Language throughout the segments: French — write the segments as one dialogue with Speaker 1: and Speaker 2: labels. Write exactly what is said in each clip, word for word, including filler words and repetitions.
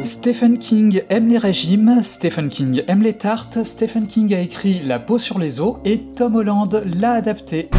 Speaker 1: Stephen King aime les régimes, Stephen King aime les tartes, Stephen King a écrit La peau sur les os et Tom Holland l'a adapté.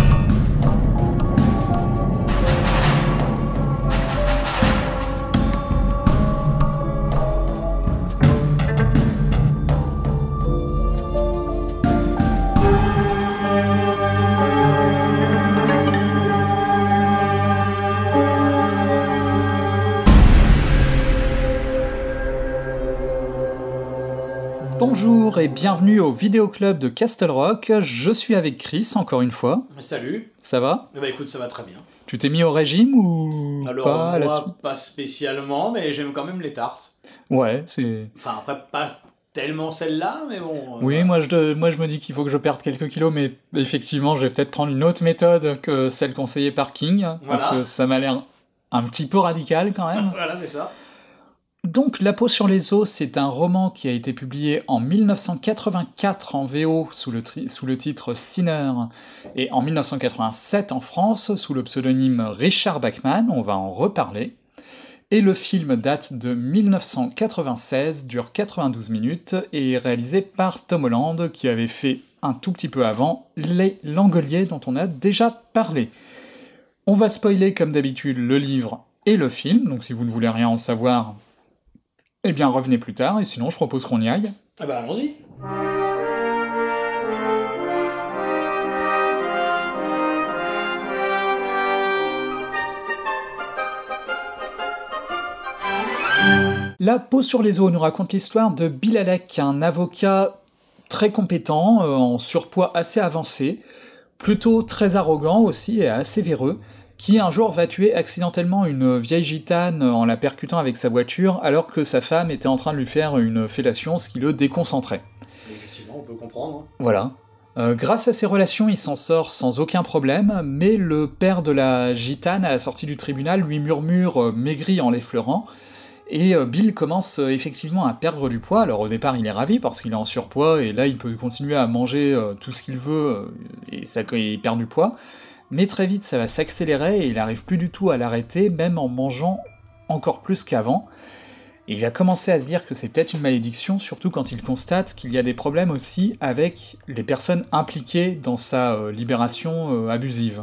Speaker 1: Bonjour et bienvenue au Vidéo Club de Castle Rock, je suis avec Chris encore une fois.
Speaker 2: Salut.
Speaker 1: Ça va ?
Speaker 2: Bah écoute, ça va très bien.
Speaker 1: Tu t'es mis au régime ou
Speaker 2: Alors
Speaker 1: pas à la
Speaker 2: moi,
Speaker 1: suite ?
Speaker 2: pas spécialement, mais j'aime quand même les tartes.
Speaker 1: Ouais, c'est...
Speaker 2: Enfin après, pas tellement celle-là, mais bon... Euh,
Speaker 1: Oui, moi je, moi je me dis qu'il faut que je perde quelques kilos, mais effectivement, je vais peut-être prendre une autre méthode que celle conseillée par King,
Speaker 2: Voilà.
Speaker 1: parce que ça m'a l'air un petit peu radical quand même.
Speaker 2: Voilà, c'est ça.
Speaker 1: Donc, La peau sur les os, c'est un roman qui a été publié en mille neuf cent quatre-vingt-quatre en V O sous le, tri- sous le titre Sinner, et en mille neuf cent quatre-vingt-sept en France sous le pseudonyme Richard Bachman, on va en reparler. Et le film date de mille neuf cent quatre-vingt-seize, dure quatre-vingt-douze minutes, et est réalisé par Tom Holland, qui avait fait un tout petit peu avant Les Langoliers, dont on a déjà parlé. On va spoiler comme d'habitude le livre et le film, donc si vous ne voulez rien en savoir, eh bien revenez plus tard, et sinon je propose qu'on y aille.
Speaker 2: Ah bah allons-y.
Speaker 1: La peau sur les os nous raconte l'histoire de Bill Alec, un avocat très compétent, euh, en surpoids assez avancé, plutôt très arrogant aussi et assez véreux, qui un jour va tuer accidentellement une vieille gitane en la percutant avec sa voiture alors que sa femme était en train de lui faire une fellation, ce qui le déconcentrait.
Speaker 2: Effectivement, on peut comprendre. Hein.
Speaker 1: Voilà. Euh, grâce à ses relations, il s'en sort sans aucun problème, mais le père de la gitane, à la sortie du tribunal, lui murmure euh, maigri en l'effleurant, et euh, Bill commence euh, effectivement à perdre du poids. Alors au départ, il est ravi parce qu'il est en surpoids, et là il peut continuer à manger euh, tout ce qu'il veut, euh, et ça, il perd du poids. Mais très vite, ça va s'accélérer et il n'arrive plus du tout à l'arrêter, même en mangeant encore plus qu'avant. Et il va commencer à se dire que c'est peut-être une malédiction, surtout quand il constate qu'il y a des problèmes aussi avec les personnes impliquées dans sa euh, libération euh, abusive.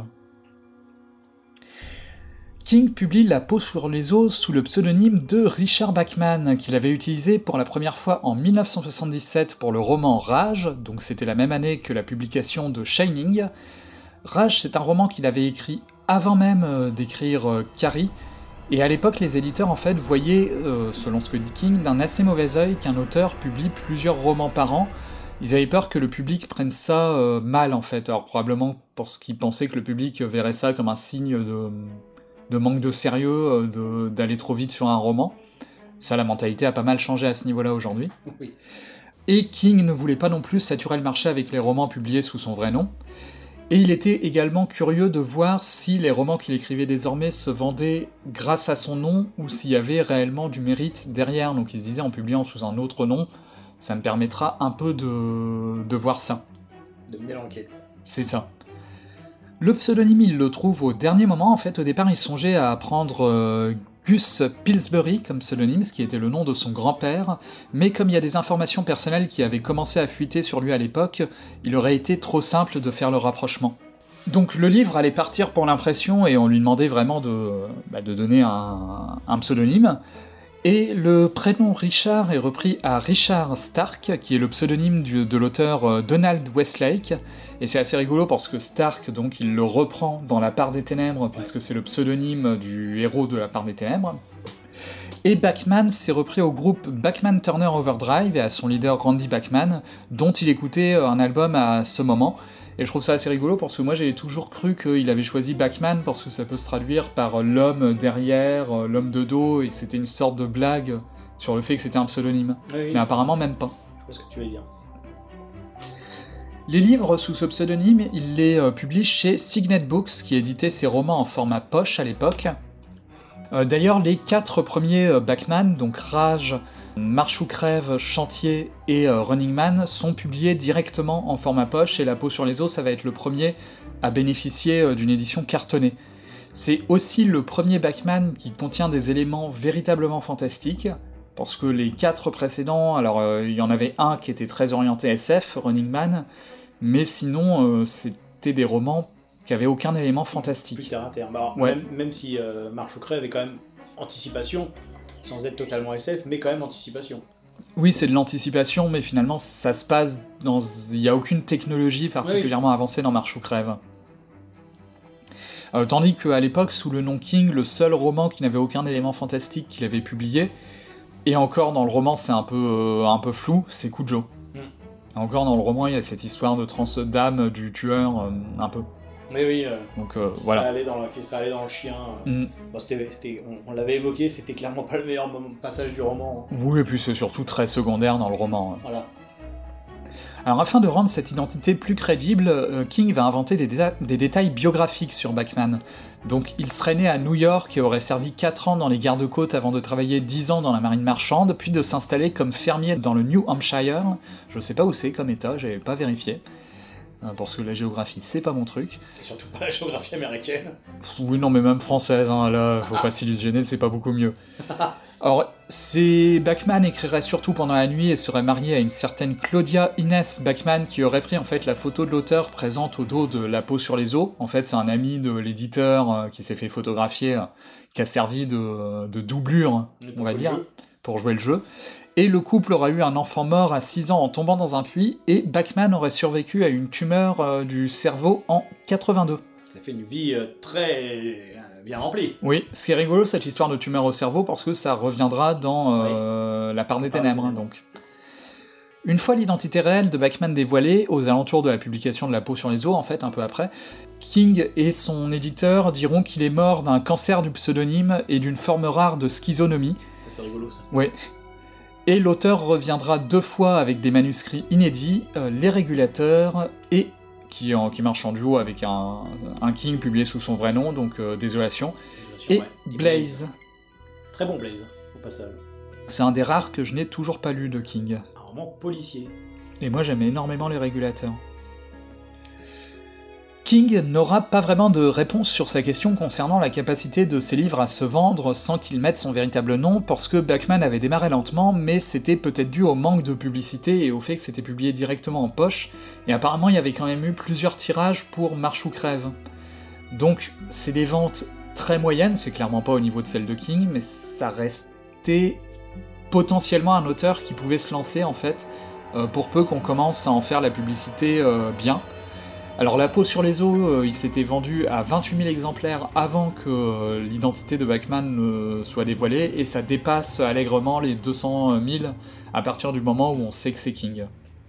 Speaker 1: King publie La peau sur les os sous le pseudonyme de Richard Bachman, qu'il avait utilisé pour la première fois en mille neuf cent soixante-dix-sept pour le roman Rage, donc c'était la même année que la publication de Shining. Rage, c'est un roman qu'il avait écrit avant même euh, d'écrire euh, Carrie, et à l'époque, les éditeurs en fait voyaient, euh, selon ce que dit King, d'un assez mauvais œil qu'un auteur publie plusieurs romans par an. Ils avaient peur que le public prenne ça euh, mal en fait, alors probablement parce qu'ils pensaient que le public verrait ça comme un signe de, de manque de sérieux, euh, de, d'aller trop vite sur un roman. Ça, la mentalité a pas mal changé à ce niveau-là aujourd'hui.
Speaker 2: Oui.
Speaker 1: Et King ne voulait pas non plus saturer le marché avec les romans publiés sous son vrai nom. Et il était également curieux de voir si les romans qu'il écrivait désormais se vendaient grâce à son nom, ou s'il y avait réellement du mérite derrière, donc il se disait en publiant sous un autre nom, ça me permettra un peu de, de voir ça.
Speaker 2: De mener l'enquête.
Speaker 1: C'est ça. Le pseudonyme, il le trouve au dernier moment, en fait, au départ il songeait à prendre euh, Gus Pillsbury comme pseudonyme, ce qui était le nom de son grand-père, mais comme il y a des informations personnelles qui avaient commencé à fuiter sur lui à l'époque, il aurait été trop simple de faire le rapprochement. Donc le livre allait partir pour l'impression, et on lui demandait vraiment de, bah, de donner un, un pseudonyme, et le prénom Richard est repris à Richard Stark, qui est le pseudonyme du, de l'auteur Donald Westlake, et c'est assez rigolo parce que Stark, donc, il le reprend dans La part des ténèbres, puisque c'est le pseudonyme du héros de La part des ténèbres. Et Bachman s'est repris au groupe Bachman Turner Overdrive et à son leader Randy Bachman, dont il écoutait un album à ce moment. Et je trouve ça assez rigolo parce que moi j'ai toujours cru qu'il avait choisi Bachman parce que ça peut se traduire par l'homme derrière, l'homme de dos, et que c'était une sorte de blague sur le fait que c'était un pseudonyme.
Speaker 2: Oui, oui.
Speaker 1: Mais apparemment même pas.
Speaker 2: Je sais ce que tu veux dire.
Speaker 1: Les livres sous ce pseudonyme, il les euh, publie chez Signet Books, qui éditait ses romans en format poche à l'époque. Euh, d'ailleurs, les quatre premiers euh, Bachman, donc Rage, Marche ou crève, Chantier et euh, Running Man, sont publiés directement en format poche, et La peau sur les os, ça va être le premier à bénéficier euh, d'une édition cartonnée. C'est aussi le premier Bachman qui contient des éléments véritablement fantastiques, parce que les quatre précédents, alors euh, il y en avait un qui était très orienté S F, Running Man, mais sinon euh, c'était des romans qui avaient aucun élément fantastique.
Speaker 2: Plus terre à terre. Bah,
Speaker 1: ouais.
Speaker 2: même, même si euh, Marche ou Crève est quand même anticipation, sans être totalement S F, mais quand même anticipation.
Speaker 1: Oui, c'est de l'anticipation, mais finalement ça se passe dans... Il n'y a aucune technologie particulièrement oui. avancée dans Marche ou Crève. Euh, tandis qu'à l'époque, sous le nom King, le seul roman qui n'avait aucun élément fantastique qu'il avait publié, et encore dans le roman c'est un peu, euh, un peu flou, c'est Cujo. Mm. Et encore dans le roman il y a cette histoire de trans d'âme du tueur, euh, un peu.
Speaker 2: Oui, oui, euh,
Speaker 1: Donc, euh,
Speaker 2: qui,
Speaker 1: voilà.
Speaker 2: serait allé dans le, qui serait allé dans le chien. Euh. Mm. Bon, c'était, c'était, on, on l'avait évoqué, c'était clairement pas le meilleur passage du roman. Hein.
Speaker 1: Oui, et puis c'est surtout très secondaire dans le roman.
Speaker 2: Voilà.
Speaker 1: Alors afin de rendre cette identité plus crédible, King va inventer des, déta- des détails biographiques sur Bachman. Donc il serait né à New York et aurait servi quatre ans dans les gardes-côtes avant de travailler dix ans dans la marine marchande, puis de s'installer comme fermier dans le New Hampshire. Je sais pas où c'est comme état, j'avais pas vérifié. Parce que la géographie, c'est pas mon truc.
Speaker 2: Et surtout pas la géographie américaine.
Speaker 1: Oui, non, mais même française, hein, là, faut pas s'illusionner, c'est pas beaucoup mieux. Alors, c'est... Bachman écrirait surtout pendant la nuit et serait marié à une certaine Claudia Inès Bachman qui aurait pris en fait la photo de l'auteur présente au dos de La peau sur les os. En fait, c'est un ami de l'éditeur euh, qui s'est fait photographier, euh, qui a servi de, de doublure, on va dire, pour jouer le jeu. Et le couple aurait eu un enfant mort à six ans en tombant dans un puits, et Bachman aurait survécu à une tumeur euh, du cerveau en quatre-vingt-deux.
Speaker 2: Ça fait une vie euh, très bien remplie.
Speaker 1: Oui, ce qui est rigolo, cette histoire de tumeur au cerveau, parce que ça reviendra dans euh, oui. La part des ténèbres, donc. Une fois l'identité réelle de Bachman dévoilée, aux alentours de la publication de La peau sur les os, en fait, un peu après, King et son éditeur diront qu'il est mort d'un cancer du pseudonyme et d'une forme rare de schizonomie.
Speaker 2: Ça, c'est rigolo, ça.
Speaker 1: Oui. Et l'auteur reviendra deux fois avec des manuscrits inédits, euh, Les Régulateurs, et qui, en, qui marche en duo avec un, un King publié sous son vrai nom, donc euh, Désolation,
Speaker 2: Désolation
Speaker 1: et,
Speaker 2: ouais. et
Speaker 1: Blaze.
Speaker 2: Blaze. Très bon Blaze, au passage.
Speaker 1: C'est un des rares que je n'ai toujours pas lu de King.
Speaker 2: Un roman policier.
Speaker 1: Et moi j'aimais énormément Les Régulateurs. King n'aura pas vraiment de réponse sur sa question concernant la capacité de ses livres à se vendre sans qu'il mette son véritable nom, parce que Bachman avait démarré lentement, mais c'était peut-être dû au manque de publicité et au fait que c'était publié directement en poche, et apparemment il y avait quand même eu plusieurs tirages pour Marche ou Crève. Donc c'est des ventes très moyennes, c'est clairement pas au niveau de celle de King, mais ça restait potentiellement un auteur qui pouvait se lancer en fait, euh, pour peu qu'on commence à en faire la publicité euh, bien. Alors La peau sur les os, euh, il s'était vendu à vingt-huit mille exemplaires avant que euh, l'identité de Bachman euh, soit dévoilée, et ça dépasse allègrement les deux cent mille à partir du moment où on sait que c'est King.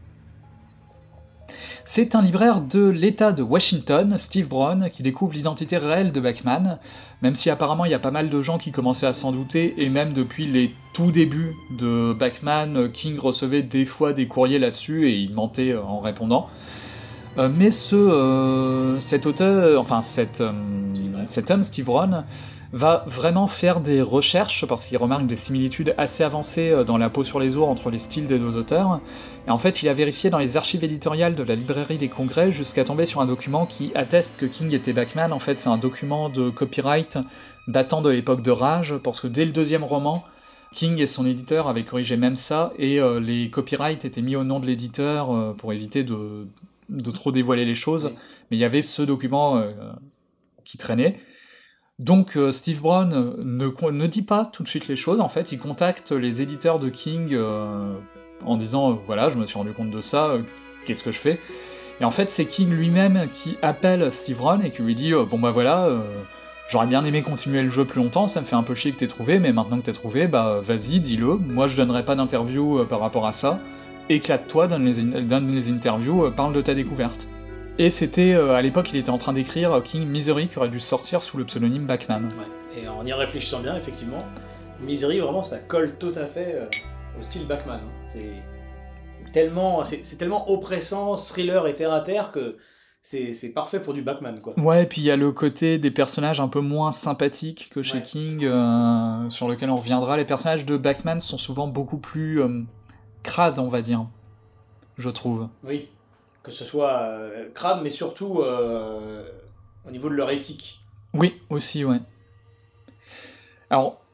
Speaker 1: C'est un libraire de l'État de Washington, Steve Brown, qui découvre l'identité réelle de Bachman, même si apparemment il y a pas mal de gens qui commençaient à s'en douter, et même depuis les tout débuts de Bachman, King recevait des fois des courriers là-dessus, et il mentait en répondant. Euh, mais ce, euh, cet auteur, enfin cet, euh, cet homme, Steve Brown, va vraiment faire des recherches, parce qu'il remarque des similitudes assez avancées dans La peau sur les os entre les styles des deux auteurs, et en fait il a vérifié dans les archives éditoriales de la librairie des Congrès jusqu'à tomber sur un document qui atteste que King était Bachman. En fait c'est un document de copyright datant de l'époque de Rage, parce que dès le deuxième roman, King et son éditeur avaient corrigé même ça, et euh, les copyrights étaient mis au nom de l'éditeur euh, pour éviter de... de trop dévoiler les choses, oui. Mais il y avait ce document euh, qui traînait. Donc euh, Steve Brown ne, ne dit pas tout de suite les choses, en fait, il contacte les éditeurs de King euh, en disant euh, « voilà, je me suis rendu compte de ça, euh, qu'est-ce que je fais ?» Et en fait, c'est King lui-même qui appelle Steve Brown et qui lui dit euh, « bon bah voilà, euh, j'aurais bien aimé continuer le jeu plus longtemps, ça me fait un peu chier que t'aies trouvé, mais maintenant que t'as trouvé, bah vas-y, dis-le, moi je donnerai pas d'interview euh, par rapport à ça. » Éclate-toi, donne les, in- donne les interviews, euh, parle de ta découverte. Et c'était, euh, à l'époque, il était en train d'écrire euh, King Misery, qui aurait dû sortir sous le pseudonyme Bachman.
Speaker 2: Ouais. Et en y réfléchissant bien, effectivement, Misery, vraiment, ça colle tout à fait euh, au style Bachman. Hein. C'est, c'est, tellement, c'est, c'est tellement oppressant, thriller et terre-à-terre, que c'est, c'est parfait pour du Bachman, quoi.
Speaker 1: Ouais, et puis il y a le côté des personnages un peu moins sympathiques que chez ouais. King, euh, sur lequel on reviendra. Les personnages de Bachman sont souvent beaucoup plus... Euh, crade, on va dire, je trouve.
Speaker 2: Oui, que ce soit euh, crade, mais surtout euh, au niveau de leur éthique.
Speaker 1: Oui, aussi, ouais. Alors,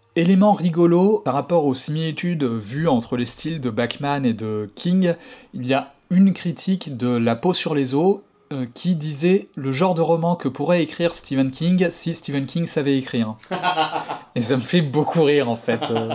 Speaker 1: Élément rigolo, par rapport aux similitudes vues entre les styles de Bachman et de King, il y a une critique de La peau sur les os euh, qui disait le genre de roman que pourrait écrire Stephen King si Stephen King savait écrire. Et ça me fait beaucoup rire en fait. Euh.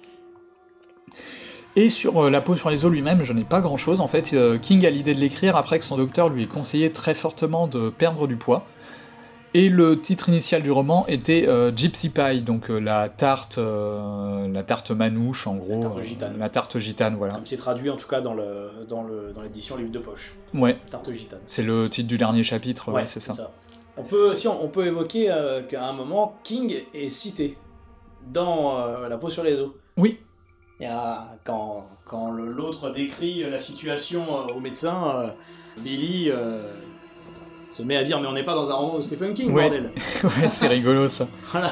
Speaker 1: Et sur euh, La peau sur les os lui-même, je n'ai pas grand-chose. En fait, euh, King a l'idée de l'écrire après que son docteur lui ait conseillé très fortement de perdre du poids. Et le titre initial du roman était euh, Gypsy Pie, donc euh, la tarte, euh, la tarte manouche en gros,
Speaker 2: La tarte gitane.
Speaker 1: Euh, la tarte gitane, voilà.
Speaker 2: Comme c'est traduit en tout cas dans le dans le dans l'édition livre de poche.
Speaker 1: Ouais.
Speaker 2: Tarte gitane.
Speaker 1: C'est le titre du dernier chapitre, ouais,
Speaker 2: ouais
Speaker 1: c'est ça.
Speaker 2: ça. On peut si on, on peut évoquer euh, qu'à un moment King est cité dans euh, La peau sur les os.
Speaker 1: Oui.
Speaker 2: Il y a quand quand le, l'autre décrit la situation euh, au médecin, euh, Billy. Euh, se met à dire mais on n'est pas dans un roman de Stephen King,
Speaker 1: ouais.
Speaker 2: bordel.
Speaker 1: Ouais, c'est rigolo ça.
Speaker 2: Voilà.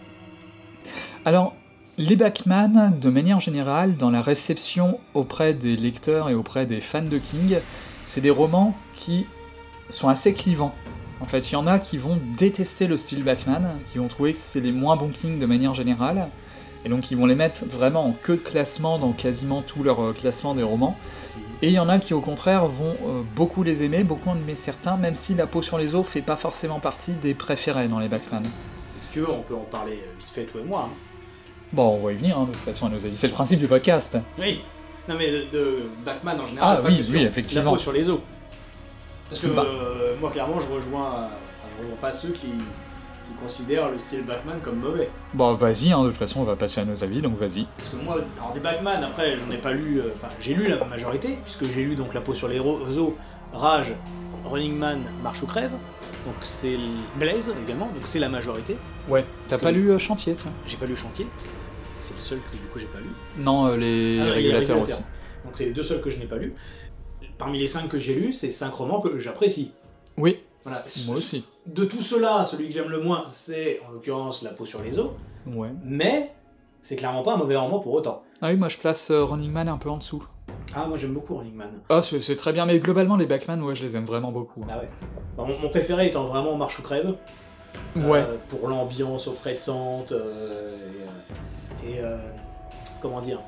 Speaker 1: Alors, les Bachman, de manière générale, dans la réception auprès des lecteurs et auprès des fans de King, c'est des romans qui sont assez clivants. En fait, il y en a qui vont détester le style Bachman, qui vont trouver que c'est les moins bons King de manière générale, et donc ils vont les mettre vraiment en queue de classement dans quasiment tout leur euh, classement des romans. Et il y en a qui au contraire vont euh, beaucoup les aimer, beaucoup en aimer certains, même si La peau sur les os fait pas forcément partie des préférés dans les Bachman.
Speaker 2: Si tu veux, on peut en parler vite fait, toi et moi. Hein.
Speaker 1: Bon, on va y venir, hein, de toute façon, à nos avis. C'est le principe du podcast.
Speaker 2: Oui. Non mais de, de Bachman en général,
Speaker 1: ah,
Speaker 2: pas
Speaker 1: oui,
Speaker 2: que sur
Speaker 1: oui, effectivement.
Speaker 2: La peau sur les os. Parce que
Speaker 1: bah.
Speaker 2: euh, moi, clairement, je rejoins, euh, enfin, je rejoins pas ceux qui, qui considèrent le style Bachman comme mauvais.
Speaker 1: Bon, vas-y, hein, de toute façon, on va passer à nos avis, donc vas-y.
Speaker 2: Parce que moi, alors des Bachman, après, j'en ai pas lu... Enfin, euh, j'ai lu la majorité, puisque j'ai lu donc La peau sur les os, Rage, Running Man, Marche ou Crève, donc c'est Blaze également, donc c'est la majorité.
Speaker 1: Ouais. T'as
Speaker 2: Parce
Speaker 1: pas
Speaker 2: que...
Speaker 1: lu euh, Chantier, tiens.
Speaker 2: J'ai pas lu Chantier, c'est le seul que du coup j'ai pas lu.
Speaker 1: Non, euh, les...
Speaker 2: Ah,
Speaker 1: régulateurs,
Speaker 2: les régulateurs
Speaker 1: aussi.
Speaker 2: Donc c'est les deux seuls que je n'ai pas lus. Parmi les cinq que j'ai lus, c'est cinq romans que j'apprécie.
Speaker 1: Oui,
Speaker 2: voilà.
Speaker 1: moi aussi.
Speaker 2: De tout cela, celui que j'aime le moins, c'est en l'occurrence La peau sur les os.
Speaker 1: Ouais.
Speaker 2: Mais c'est clairement pas un mauvais roman pour autant.
Speaker 1: Ah oui, moi je place euh, Running Man un peu en dessous.
Speaker 2: Ah, moi j'aime beaucoup Running Man.
Speaker 1: Ah, c'est, c'est très bien, mais globalement les Bachman, ouais, je les aime vraiment beaucoup.
Speaker 2: Bah ouais. Bon, mon, mon préféré étant vraiment Marche ou Crève.
Speaker 1: Ouais.
Speaker 2: Euh, pour l'ambiance oppressante euh, et, et euh, comment dire,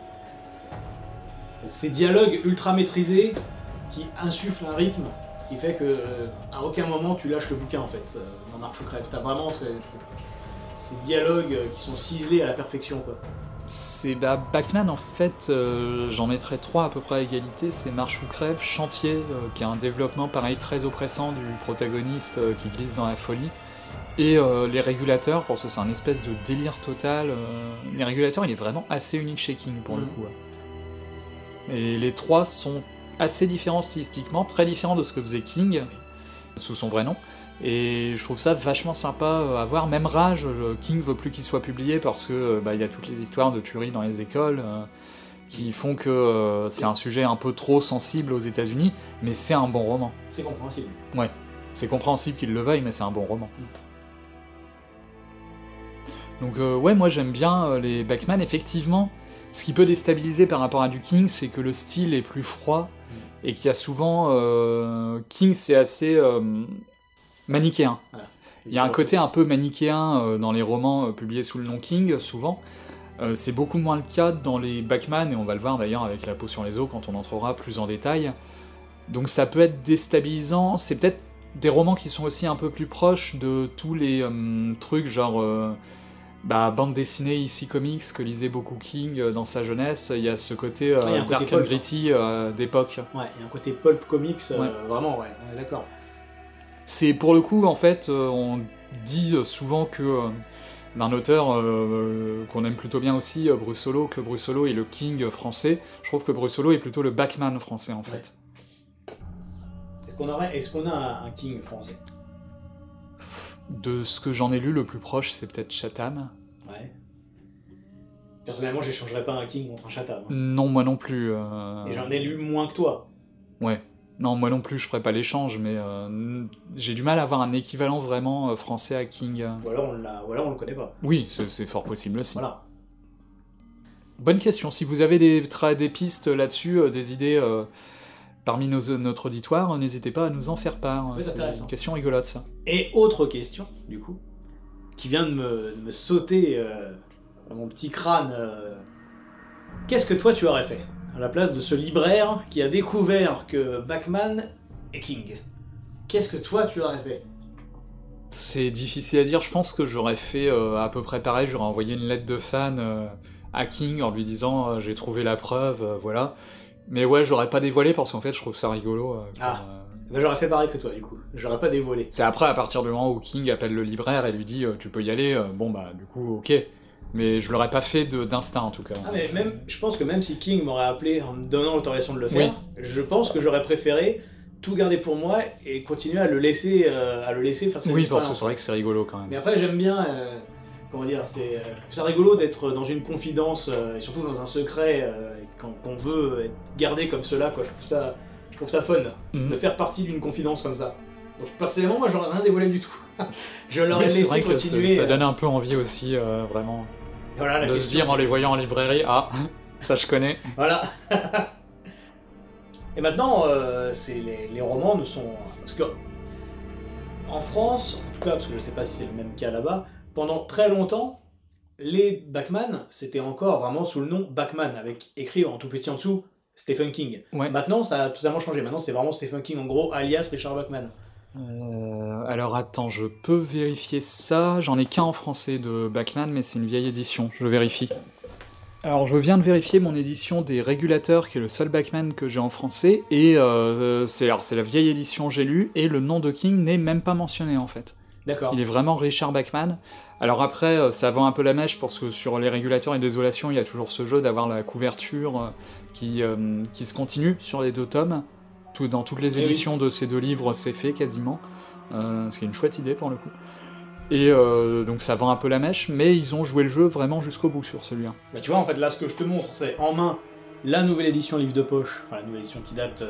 Speaker 2: ces dialogues ultra maîtrisés qui insufflent un rythme qui fait que euh, à aucun moment tu lâches le bouquin en fait. Euh, dans Marche ou Crève, t'as vraiment ces, ces, ces dialogues qui sont ciselés à la perfection quoi.
Speaker 1: C'est bah, Bachman en fait, euh, j'en mettrais trois à peu près à égalité, c'est Marche ou Crève, Chantier, euh, qui a un développement pareil très oppressant du protagoniste euh, qui glisse dans la folie, et euh, Les Régulateurs, parce que c'est un espèce de délire total. Euh, Les Régulateurs, il est vraiment assez unique chez King pour mmh. le coup. Ouais. Et les trois sont assez différents stylistiquement, très différents de ce que faisait King, sous son vrai nom. Et je trouve ça vachement sympa à voir. Même Rage, King veut plus qu'il soit publié parce que bah, y a toutes les histoires de tueries dans les écoles euh, qui font que euh, c'est un sujet un peu trop sensible aux États-Unis, mais c'est un bon roman.
Speaker 2: C'est compréhensible.
Speaker 1: Ouais, c'est compréhensible qu'il le veuille, mais c'est un bon roman. Mm. Donc euh, ouais, moi j'aime bien euh, les Bachman. Effectivement, ce qui peut déstabiliser par rapport à du King, c'est que le style est plus froid mm. et qu'il y a souvent euh, King, c'est assez euh, manichéen. Voilà. Il y a un côté un peu manichéen euh, dans les romans euh, publiés sous le nom King, souvent. Euh, c'est beaucoup moins le cas dans les Bachman, et on va le voir d'ailleurs avec La peau sur les os quand on entrera plus en détail. Donc ça peut être déstabilisant. C'est peut-être des romans qui sont aussi un peu plus proches de tous les euh, trucs genre euh, bah, bande dessinée ici comics que lisait beaucoup King euh, dans sa jeunesse. Il y a ce côté euh, ouais, dark and gritty euh, d'époque.
Speaker 2: Ouais, il y a un côté pulp comics, euh, ouais. Vraiment, ouais, on est d'accord.
Speaker 1: C'est pour le coup, en fait, euh, on dit souvent que euh, d'un auteur euh, qu'on aime plutôt bien aussi, euh, Brussolo, que Brussolo est le King français. Je trouve que Brussolo est plutôt le Bachman français, en fait.
Speaker 2: Ouais. Est-ce qu'on aurait, est-ce qu'on a un, un King français ?
Speaker 1: De ce que j'en ai lu, le plus proche, c'est peut-être Chatham.
Speaker 2: Ouais. Personnellement, j'échangerais pas un King contre un Chatham. Hein.
Speaker 1: Non, moi non plus. Euh...
Speaker 2: Et j'en ai lu moins que toi.
Speaker 1: Ouais. Non, moi non plus, je ferais pas l'échange, mais euh, j'ai du mal à avoir un équivalent vraiment euh, français à King.
Speaker 2: Ou alors on, l'a, ou alors on le connaît pas.
Speaker 1: Oui, c'est, c'est fort possible aussi.
Speaker 2: Voilà.
Speaker 1: Bonne question. Si vous avez des, tra- des pistes là-dessus, euh, des idées euh, parmi nos, notre auditoire, n'hésitez pas à nous en faire part.
Speaker 2: Oui, c'est intéressant.
Speaker 1: Une question rigolote, ça.
Speaker 2: Et autre question, du coup, qui vient de me, de me sauter euh, mon petit crâne, euh, qu'est-ce que toi tu aurais fait à la place de ce libraire qui a découvert que Bachman est King? Qu'est-ce que toi tu aurais fait?
Speaker 1: C'est difficile à dire, je pense que j'aurais fait euh, à peu près pareil, j'aurais envoyé une lettre de fan euh, à King en lui disant euh, j'ai trouvé la preuve, euh, voilà. Mais ouais, j'aurais pas dévoilé parce qu'en fait je trouve ça rigolo. Euh,
Speaker 2: Ah,
Speaker 1: pour, euh...
Speaker 2: ben, j'aurais fait pareil que toi du coup, j'aurais pas dévoilé.
Speaker 1: C'est après, à partir du moment où King appelle le libraire et lui dit euh, tu peux y aller, euh, bon bah du coup ok. Mais je l'aurais pas fait de, d'instinct en tout cas.
Speaker 2: Ah mais même, je pense que même si King m'aurait appelé en me donnant l'autorisation de le faire, oui. je pense que j'aurais préféré tout garder pour moi et continuer à le laisser, euh, à le laisser faire ses
Speaker 1: Oui,
Speaker 2: expériences.
Speaker 1: parce que c'est vrai que c'est rigolo quand même.
Speaker 2: Mais après j'aime bien, euh, comment dire, c'est, euh, je trouve ça rigolo d'être dans une confidence euh, et surtout dans un secret euh, qu'on, qu'on veut être gardé comme cela, quoi. Je trouve ça, je trouve ça fun mm-hmm. de faire partie d'une confidence comme ça. Donc personnellement, moi j'aurais rien dévoilé du tout. Je l'aurais
Speaker 1: oui,
Speaker 2: laissé
Speaker 1: vrai
Speaker 2: continuer.
Speaker 1: Ça, ça donne un peu envie aussi, euh, vraiment.
Speaker 2: Voilà, la
Speaker 1: de
Speaker 2: question.
Speaker 1: se dire en les voyant en librairie, ah, ça je connais.
Speaker 2: Voilà. Et maintenant, euh, c'est les, les romans ne sont... Parce que, en France, en tout cas, parce que je sais pas si c'est le même cas là-bas, pendant très longtemps, les Bachman, c'était encore vraiment sous le nom Bachman, avec écrit en tout petit en dessous, Stephen King.
Speaker 1: Ouais.
Speaker 2: Maintenant, ça a totalement changé. Maintenant, c'est vraiment Stephen King, en gros, alias Richard Bachman.
Speaker 1: Euh, alors attends, je peux vérifier ça. J'en ai qu'un en français de Bachman, mais c'est une vieille édition, je vérifie. Alors je viens de vérifier mon édition des Régulateurs, qui est le seul Bachman que j'ai en français, et euh, c'est, alors, c'est la vieille édition que j'ai lue, et le nom de King n'est même pas mentionné en fait.
Speaker 2: D'accord.
Speaker 1: Il est vraiment Richard Bachman. Alors après, ça vend un peu la mèche, parce que sur les Régulateurs et Désolation, il y a toujours ce jeu d'avoir la couverture qui, euh, qui se continue sur les deux tomes. Tout, dans toutes les éditions oui. de ces deux livres, c'est fait quasiment, euh, ce qui est une chouette idée pour le coup. Et euh, donc ça vend un peu la mèche, mais ils ont joué le jeu vraiment jusqu'au bout sur celui-là.
Speaker 2: Bah tu vois, en fait, là, ce que je te montre, c'est en main la nouvelle édition livre de poche, enfin la nouvelle édition qui date de,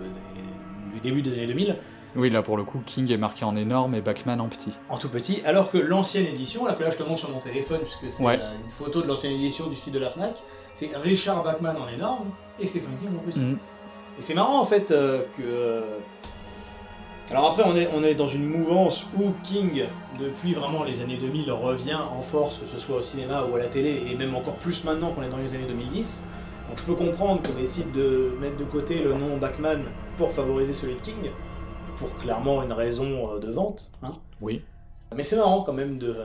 Speaker 2: de, du début des années deux mille.
Speaker 1: Oui, là pour le coup, King est marqué en énorme et Bachman en petit.
Speaker 2: En tout petit, alors que l'ancienne édition, là que là je te montre sur mon téléphone, puisque c'est ouais. une photo de l'ancienne édition du site de la Fnac, c'est Richard Bachman en énorme et Stephen King en petit. Mm. Et c'est marrant en fait euh, que... Euh... Alors après on est, on est dans une mouvance où King, depuis vraiment les années deux mille, revient en force, que ce soit au cinéma ou à la télé, et même encore plus maintenant qu'on est dans les années deux mille dix. Donc je peux comprendre qu'on décide de mettre de côté le nom Bachman pour favoriser celui de King, pour clairement une raison de vente. Hein.
Speaker 1: Oui.
Speaker 2: Mais c'est marrant quand même de,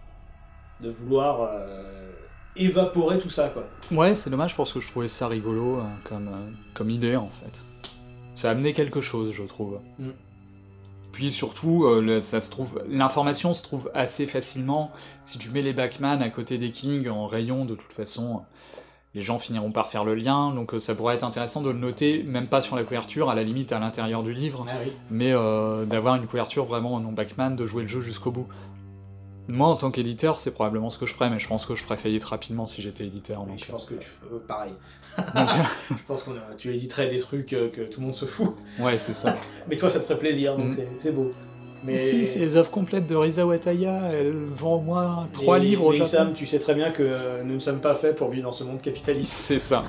Speaker 2: de vouloir euh, évaporer tout ça, quoi.
Speaker 1: Ouais, c'est dommage parce que je trouvais ça rigolo euh, comme, euh, comme idée en fait. Ça a amené quelque chose, je trouve. Mm. Puis surtout, euh, le, ça se trouve, l'information se trouve assez facilement. Si tu mets les Bachman à côté des King en rayon, de toute façon, les gens finiront par faire le lien. Donc euh, ça pourrait être intéressant de le noter, même pas sur la couverture, à la limite à l'intérieur du livre,
Speaker 2: ah oui.
Speaker 1: mais euh, d'avoir une couverture vraiment au nom Bachman, de jouer le jeu jusqu'au bout. Moi, en tant qu'éditeur, c'est probablement ce que je ferais, mais je pense que je ferais faillite rapidement si j'étais éditeur.
Speaker 2: Oui,
Speaker 1: donc,
Speaker 2: je pense que tu fais euh, pareil.
Speaker 1: donc,
Speaker 2: je pense que tu éditerais des trucs euh, que tout le monde se fout.
Speaker 1: Ouais, c'est ça.
Speaker 2: Mais toi, ça te ferait plaisir, donc mm. c'est, c'est beau.
Speaker 1: Mais si, c'est les œuvres complètes de Risa Wataya, elles vendent au moins trois
Speaker 2: et,
Speaker 1: livres au Japon.
Speaker 2: Sam, tu sais très bien que euh, nous ne sommes pas faits pour vivre dans ce monde capitaliste.
Speaker 1: C'est ça.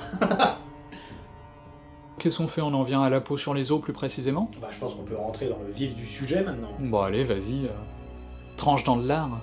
Speaker 1: Qu'est-ce qu'on fait? On en vient à la peau sur les os plus précisément?
Speaker 2: Bah, je pense qu'on peut rentrer dans le vif du sujet maintenant.
Speaker 1: Bon, allez, vas-y. Euh... Tranche dans le lard.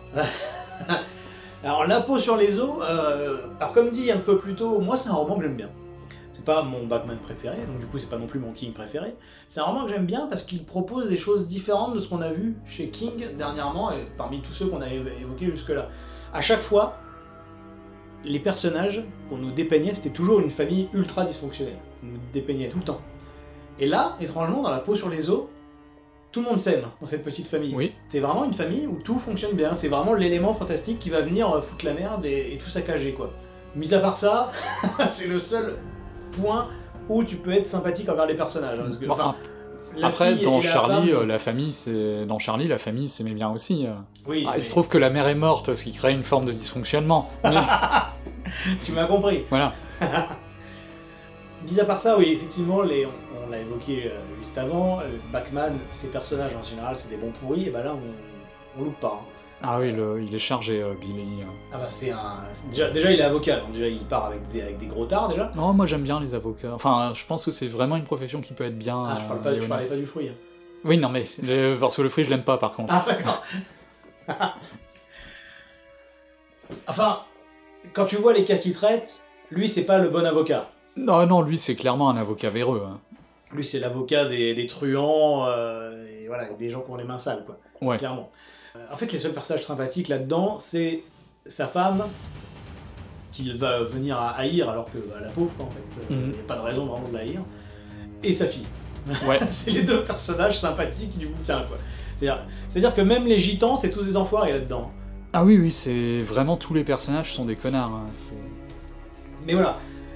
Speaker 2: Alors, La peau sur les os, euh, alors comme dit un peu plus tôt, moi c'est un roman que j'aime bien. C'est pas mon Bachman préféré, donc du coup c'est pas non plus mon King préféré. C'est un roman que j'aime bien parce qu'il propose des choses différentes de ce qu'on a vu chez King dernièrement, et parmi tous ceux qu'on a évoqués jusque-là. À chaque fois, les personnages qu'on nous dépeignait, c'était toujours une famille ultra dysfonctionnelle. On nous dépeignait tout le temps. Et là, étrangement, dans La peau sur les os, tout le monde s'aime dans cette petite famille.
Speaker 1: Oui.
Speaker 2: C'est vraiment une famille où tout fonctionne bien. C'est vraiment l'élément fantastique qui va venir foutre la merde et, et tout saccager, quoi. Mis à part ça, c'est le seul point où tu peux être sympathique envers les personnages. Parce que, enfin, la
Speaker 1: après,
Speaker 2: fille
Speaker 1: dans
Speaker 2: et
Speaker 1: Charlie,
Speaker 2: la, femme...
Speaker 1: la famille, c'est dans Charlie, la famille s'aimait bien aussi.
Speaker 2: Oui.
Speaker 1: Ah,
Speaker 2: mais...
Speaker 1: Il se trouve que la mère est morte, ce qui crée une forme de dysfonctionnement. Mais...
Speaker 2: tu m'as compris.
Speaker 1: Voilà.
Speaker 2: Mis à part ça, oui, effectivement, les, on, on l'a évoqué euh, juste avant, euh, Bachman, ses personnages en général, c'est des bons pourris, et bah là, on, on loupe pas. Hein.
Speaker 1: Ah oui, le, il est chargé, euh, Billy.
Speaker 2: Ah bah c'est un... Déjà, déjà, il est avocat, donc déjà, il part avec des, avec des gros tards, déjà.
Speaker 1: Non, moi j'aime bien les avocats. Enfin, je pense que c'est vraiment une profession qui peut être bien...
Speaker 2: Ah, je, parle pas,
Speaker 1: euh,
Speaker 2: je parlais pas du fruit. Hein.
Speaker 1: Oui, non, mais... Le, parce que le fruit, je l'aime pas, par contre.
Speaker 2: Ah, d'accord. Enfin... quand tu vois les cas qu'il traite, lui, c'est pas le bon avocat.
Speaker 1: Non, non, lui, c'est clairement un avocat véreux. Hein.
Speaker 2: Lui, c'est l'avocat des, des truands, euh, et voilà, des gens qui ont les mains sales, quoi.
Speaker 1: Ouais.
Speaker 2: Clairement. Euh, en fait, les seuls personnages sympathiques là-dedans, c'est sa femme, qu'il va venir à haïr, alors que bah, la pauvre, quoi, en fait, il euh, n'y mm-hmm. a pas de raison vraiment de la haïr, et sa fille. Ouais. C'est les deux personnages sympathiques du bouquin, quoi. C'est-à-dire, c'est-à-dire que même les gitans, c'est tous des enfoirés là-dedans.
Speaker 1: Ah oui, oui, c'est vraiment tous les personnages sont des connards. Hein. C'est...
Speaker 2: Mais voilà.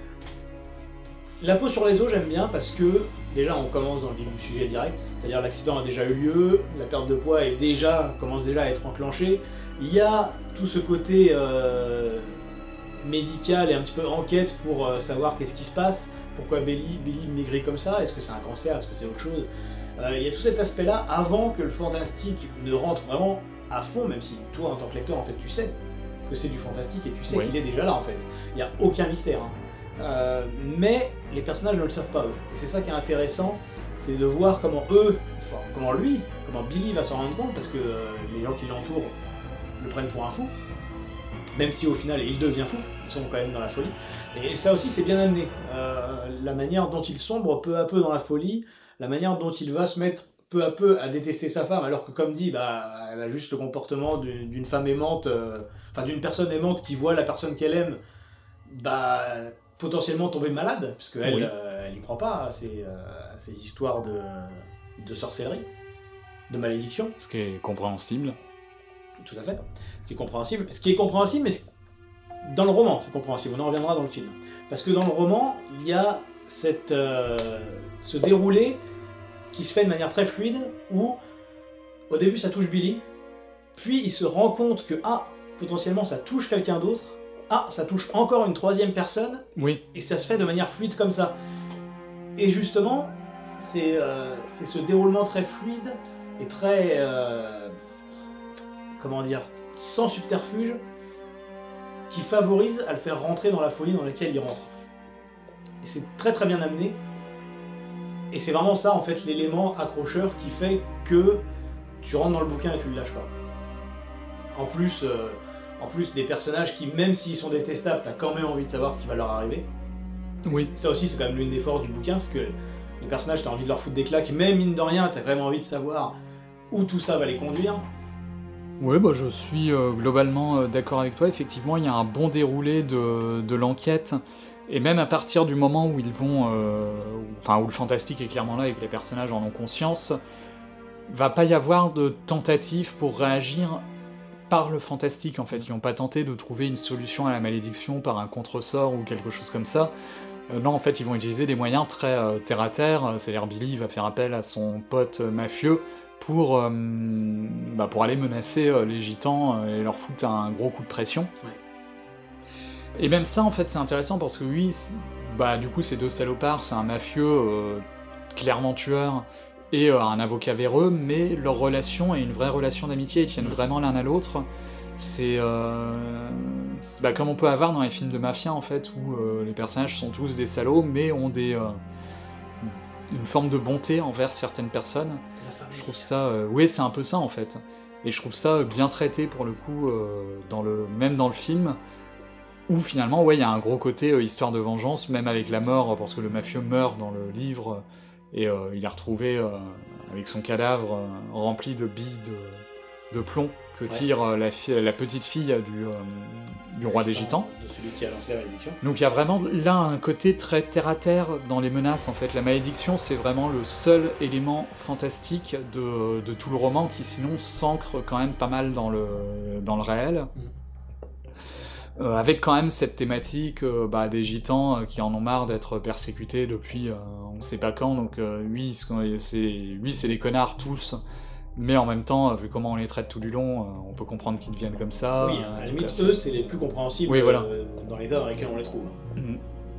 Speaker 2: La peau sur les os, j'aime bien parce que, déjà, on commence dans le vif du sujet direct, c'est-à-dire l'accident a déjà eu lieu, la perte de poids est déjà, commence déjà à être enclenchée. Il y a tout ce côté euh, médical et un petit peu enquête pour euh, savoir qu'est-ce qui se passe, pourquoi Billy, Billy maigrit comme ça, est-ce que c'est un cancer, est-ce que c'est autre chose. Euh, il y a tout cet aspect-là avant que le fantastique ne rentre vraiment à fond, même si toi, en tant que lecteur, en fait, tu sais que c'est du fantastique et tu sais oui. qu'il est déjà là, en fait. Il n'y a aucun mystère. Hein. Euh, mais les personnages ne le savent pas eux. Et c'est ça qui est intéressant, c'est de voir comment eux, enfin comment lui, comment Billy va s'en rendre compte, parce que euh, les gens qui l'entourent le prennent pour un fou, même si au final il devient fou, ils sont quand même dans la folie. Et ça aussi c'est bien amené, euh, la manière dont il sombre peu à peu dans la folie, la manière dont il va se mettre peu à peu à détester sa femme, alors que comme dit, bah, elle a juste le comportement d'une, d'une femme aimante, euh, enfin d'une personne aimante qui voit la personne qu'elle aime, bah... potentiellement tomber malade, parce qu'elle oui. euh, elle y croit pas à ces, euh, à ces histoires de, de sorcellerie, de malédiction.
Speaker 1: Ce qui est compréhensible.
Speaker 2: Tout à fait. Ce qui est compréhensible, ce qui est compréhensible, mais ce... dans le roman, c'est compréhensible, on en reviendra dans le film. Parce que dans le roman, il y a cette, euh, ce déroulé qui se fait de manière très fluide, où au début ça touche Billy, puis il se rend compte que, ah, potentiellement ça touche quelqu'un d'autre, ah, ça touche encore une troisième personne,
Speaker 1: oui.
Speaker 2: et ça se fait de manière fluide comme ça. Et justement, c'est, euh, c'est ce déroulement très fluide et très, euh, comment dire, sans subterfuge, qui favorise à le faire rentrer dans la folie dans laquelle il rentre. Et c'est très très bien amené, et c'est vraiment ça en fait l'élément accrocheur qui fait que tu rentres dans le bouquin et tu le lâches pas. En plus... Euh, En plus, des personnages qui, même s'ils sont détestables, t'as quand même envie de savoir ce qui va leur arriver.
Speaker 1: Oui.
Speaker 2: Ça aussi, c'est quand même l'une des forces du bouquin, c'est que les personnages, t'as envie de leur foutre des claques, mais mine de rien, t'as quand même envie de savoir où tout ça va les conduire.
Speaker 1: Oui, bah, je suis euh, globalement euh, d'accord avec toi. Effectivement, il y a un bon déroulé de, de l'enquête, et même à partir du moment où ils vont... Euh, enfin, où le fantastique est clairement là et que les personnages en ont conscience, va pas y avoir de tentative pour réagir par le fantastique, en fait. Ils n'ont pas tenté de trouver une solution à la malédiction par un contresort ou quelque chose comme ça. Euh, non, en fait, ils vont utiliser des moyens très euh, terre-à-terre, c'est-à-dire Billy va faire appel à son pote mafieux pour, euh, bah, pour aller menacer euh, les gitans euh, et leur foutre un gros coup de pression. Ouais. Et même ça, en fait, c'est intéressant parce que oui, bah, du coup, ces deux salopards, c'est un mafieux euh, clairement tueur, et euh, un avocat véreux, mais leur relation est une vraie relation d'amitié, ils tiennent vraiment l'un à l'autre. C'est, euh, c'est bah, comme on peut avoir dans les films de mafia, en fait, où euh, les personnages sont tous des salauds, mais ont des, euh, une forme de bonté envers certaines personnes.
Speaker 2: C'est la famille.
Speaker 1: Je trouve ça... Euh, oui, c'est un peu ça, en fait. Et je trouve ça bien traité, pour le coup, euh, dans le, même dans le film, où finalement, ouais, il y a un gros côté euh, histoire de vengeance, même avec la mort, parce que le mafieux meurt dans le livre... Et euh, il est retrouvé euh, avec son cadavre euh, rempli de billes de, de plomb que tire ouais. euh, la, fi- la petite fille du, euh, du roi des gitans.
Speaker 2: De celui qui a lancé la malédiction.
Speaker 1: Donc il y a vraiment là un côté très terre-à-terre dans les menaces, en fait. La malédiction, c'est vraiment le seul élément fantastique de, de tout le roman qui sinon s'ancre quand même pas mal dans le, dans le réel. Mm. Euh, avec quand même cette thématique euh, bah, des gitans euh, qui en ont marre d'être persécutés depuis euh, on sait pas quand, donc euh, oui, c'est, oui, c'est des connards tous, mais en même temps, vu comment on les traite tout du long, euh, on peut comprendre qu'ils deviennent comme ça.
Speaker 2: Oui, à la limite, euh, eux, c'est les plus compréhensibles
Speaker 1: oui, voilà.
Speaker 2: euh, dans l'état dans lequel on les trouve.
Speaker 1: Mmh.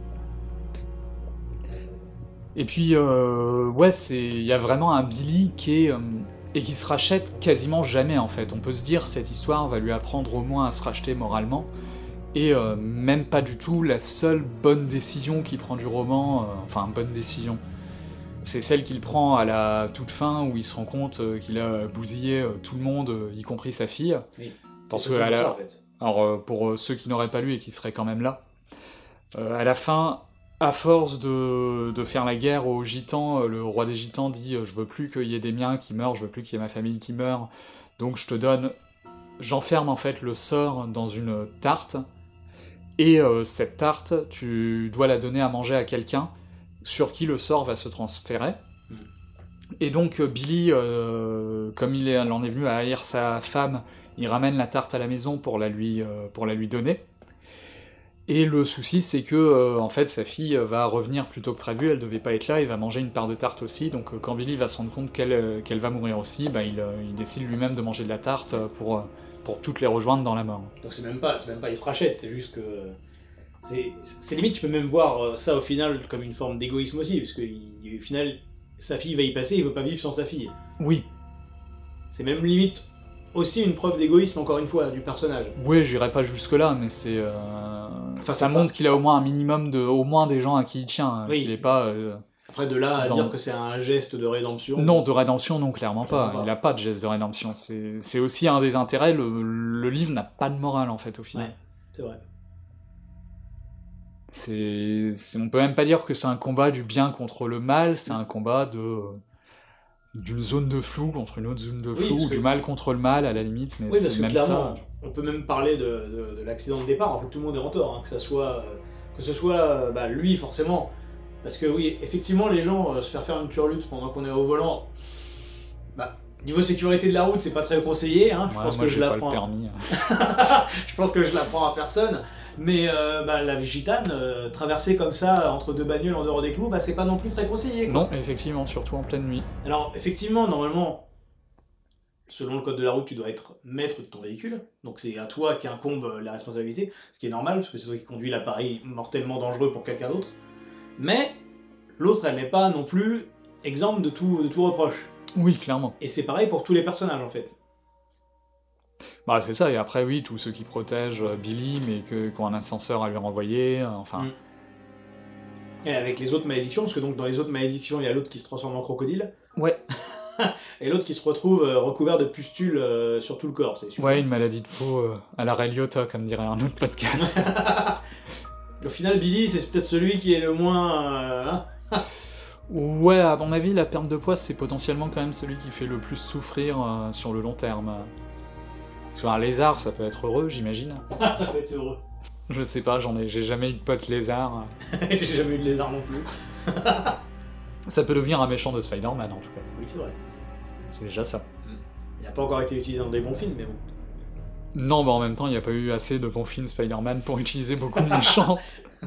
Speaker 1: Et puis, euh, ouais, il y a vraiment un Billy qui est... Euh, et qui se rachète quasiment jamais, en fait. On peut se dire, cette histoire va lui apprendre au moins à se racheter moralement, et euh, même pas du tout la seule bonne décision qu'il prend du roman, euh, enfin, bonne décision. C'est celle qu'il prend à la toute fin, où il se rend compte euh, qu'il a bousillé euh, tout le monde, euh, y compris sa fille.
Speaker 2: Oui,
Speaker 1: parce que à la...
Speaker 2: ça, en fait.
Speaker 1: Alors, euh, pour euh, ceux qui n'auraient pas lu et qui seraient quand même là, euh, à la fin, à force de, de faire la guerre aux gitans, euh, le roi des gitans dit euh, « Je veux plus qu'il y ait des miens qui meurent, je veux plus qu'il y ait ma famille qui meurt, donc je te donne... » J'enferme en fait le sort dans une tarte, et euh, cette tarte, tu dois la donner à manger à quelqu'un sur qui le sort va se transférer. Mmh. Et donc euh, Billy, euh, comme il, est, il en est venu à haïr sa femme, il ramène la tarte à la maison pour la lui, euh, pour la lui donner. Et le souci, c'est que euh, en fait, sa fille va revenir plus tôt que prévu, elle devait pas être là, il va manger une part de tarte aussi, donc euh, quand Billy va se rendre compte qu'elle, euh, qu'elle va mourir aussi, bah, il, euh, il décide lui-même de manger de la tarte pour... Euh, pour toutes les rejoindre dans la mort.
Speaker 2: Donc c'est même pas, c'est même pas il se rachète, c'est juste que... C'est, c'est limite, tu peux même voir ça au final comme une forme d'égoïsme aussi, parce que il, au final, sa fille va y passer, il veut pas vivre sans sa fille.
Speaker 1: Oui.
Speaker 2: C'est même limite aussi une preuve d'égoïsme, encore une fois, du personnage.
Speaker 1: Oui, j'irai pas jusque-là, mais c'est... Euh... Enfin, ça montre pas... qu'il a au moins un minimum de... au moins des gens à qui il tient, oui. Qu'il est pas... Euh...
Speaker 2: Après, de là à dans... dire que c'est un geste de rédemption...
Speaker 1: Non, de rédemption, non, clairement pas. pas. Il a pas de geste de rédemption. C'est, c'est aussi un des intérêts, le, le livre n'a pas de morale, en fait, au final.
Speaker 2: Ouais, c'est vrai.
Speaker 1: C'est... c'est... On peut même pas dire que c'est un combat du bien contre le mal, c'est un combat de... d'une zone de flou contre une autre zone de flou, oui, ou que... du mal contre le mal, à la limite, mais
Speaker 2: oui,
Speaker 1: c'est
Speaker 2: parce que
Speaker 1: même
Speaker 2: clairement,
Speaker 1: ça...
Speaker 2: on peut même parler de, de, de l'accident de départ, en fait, tout le monde est en tort, hein, que ça soit... que ce soit bah, lui, forcément... Parce que oui, effectivement, les gens, euh, se faire faire une turlute pendant qu'on est au volant, bah, niveau sécurité de la route, c'est pas très conseillé, hein, je
Speaker 1: ouais,
Speaker 2: pense
Speaker 1: moi,
Speaker 2: que je l'apprends.
Speaker 1: Pas le permis.
Speaker 2: Je pense que je l'apprends à personne, mais euh, bah, la gitane, euh, traverser comme ça, entre deux bagnoles en dehors des clous, bah, c'est pas non plus très conseillé, quoi.
Speaker 1: Non, effectivement, surtout en pleine nuit.
Speaker 2: Alors, effectivement, normalement, selon le code de la route, tu dois être maître de ton véhicule, donc c'est à toi qu'incombe la responsabilité, ce qui est normal, parce que c'est toi qui conduis l'appareil mortellement dangereux pour quelqu'un d'autre. Mais l'autre, elle n'est pas non plus exempte de tout, de tout reproche.
Speaker 1: Oui, clairement.
Speaker 2: Et c'est pareil pour tous les personnages, en fait.
Speaker 1: Bah, c'est ça, et après, oui, tous ceux qui protègent Billy, mais que, qui ont un ascenseur à lui renvoyer, enfin...
Speaker 2: Mm. Et avec les autres malédictions, parce que donc dans les autres malédictions, il y a l'autre qui se transforme en crocodile.
Speaker 1: Ouais.
Speaker 2: Et l'autre qui se retrouve euh, recouvert de pustules euh, sur tout le corps, c'est super.
Speaker 1: Ouais, une maladie de peau euh, à la Ray Liotta, comme dirait un autre podcast.
Speaker 2: Au final, Billy, c'est peut-être celui qui est le moins... Euh, hein
Speaker 1: ouais, à mon avis, la perte de poids, c'est potentiellement quand même celui qui fait le plus souffrir euh, sur le long terme. Sur un lézard, ça peut être heureux, j'imagine.
Speaker 2: Ça peut être heureux.
Speaker 1: Je sais pas, j'en ai, j'ai jamais eu de pote lézard.
Speaker 2: J'ai jamais eu de lézard non plus.
Speaker 1: Ça peut devenir un méchant de Spider-Man, en tout cas.
Speaker 2: Oui, c'est vrai.
Speaker 1: C'est déjà ça.
Speaker 2: Il n'a pas encore été utilisé dans des bons films, mais bon.
Speaker 1: Non, mais en même temps, il n'y a pas eu assez de bons films Spider-Man pour utiliser beaucoup de méchants.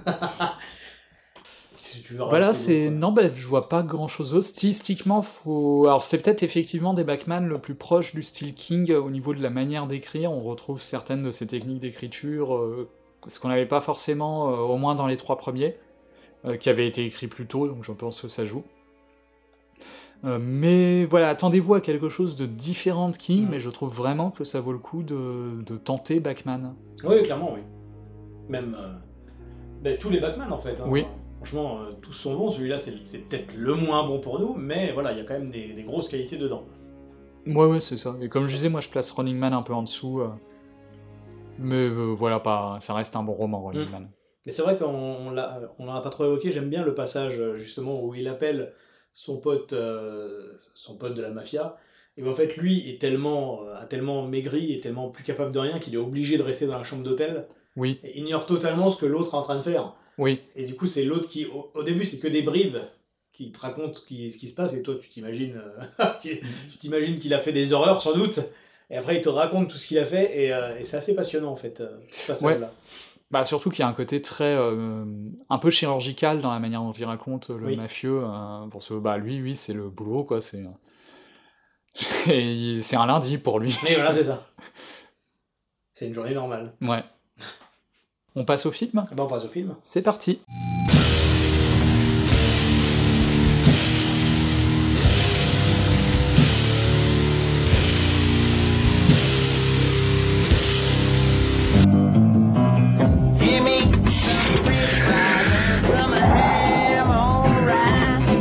Speaker 2: Si tu veux
Speaker 1: voilà, c'est... Non, bah, je vois pas grand-chose d'autre. Stylistiquement, faut... Alors, c'est peut-être effectivement des Bachman le plus proche du style King au niveau de la manière d'écrire. On retrouve certaines de ses techniques d'écriture, euh, ce qu'on n'avait pas forcément, euh, au moins dans les trois premiers, euh, qui avaient été écrits plus tôt, donc je pense que ça joue. Euh, mais voilà, attendez-vous à quelque chose de différent de King, mmh. mais je trouve vraiment que ça vaut le coup de, de tenter Bachman.
Speaker 2: Oui, clairement, oui. Même euh, ben, tous les Bachman, en fait. Hein.
Speaker 1: Oui.
Speaker 2: Franchement, euh, tous sont bons. Celui-là, c'est, c'est peut-être le moins bon pour nous, mais voilà, il y a quand même des, des grosses qualités dedans.
Speaker 1: Ouais, ouais, c'est ça. Et comme je disais, moi, je place Running Man un peu en dessous. Euh... Mais euh, voilà, pas... ça reste un bon roman, Running mmh. Man.
Speaker 2: Mais c'est vrai qu'on on l'a, on l'a pas trop évoqué. J'aime bien le passage, justement, où il appelle son pote, euh, son pote de la mafia, et en fait lui est tellement, euh, a tellement maigri et tellement plus capable de rien qu'il est obligé de rester dans la chambre d'hôtel.
Speaker 1: Oui.
Speaker 2: Et ignore totalement ce que l'autre est en train de faire.
Speaker 1: Oui.
Speaker 2: Et du coup c'est l'autre qui, au, au début c'est que des bribes qui te racontent qui, ce qui se passe, et toi tu t'imagines, euh, tu t'imagines qu'il a fait des horreurs sans doute, et après il te raconte tout ce qu'il a fait, et, euh, et c'est assez passionnant en fait, euh, ce passage-là. Ouais.
Speaker 1: Bah surtout qu'il y a un côté très euh, un peu chirurgical dans la manière dont il raconte le oui. mafieux, euh, parce que bah lui oui c'est le boulot quoi, c'est et c'est un lundi pour lui.
Speaker 2: Mais voilà, c'est ça. C'est une journée normale.
Speaker 1: Ouais. On passe au film ?
Speaker 2: Bah on passe au film.
Speaker 1: C'est parti.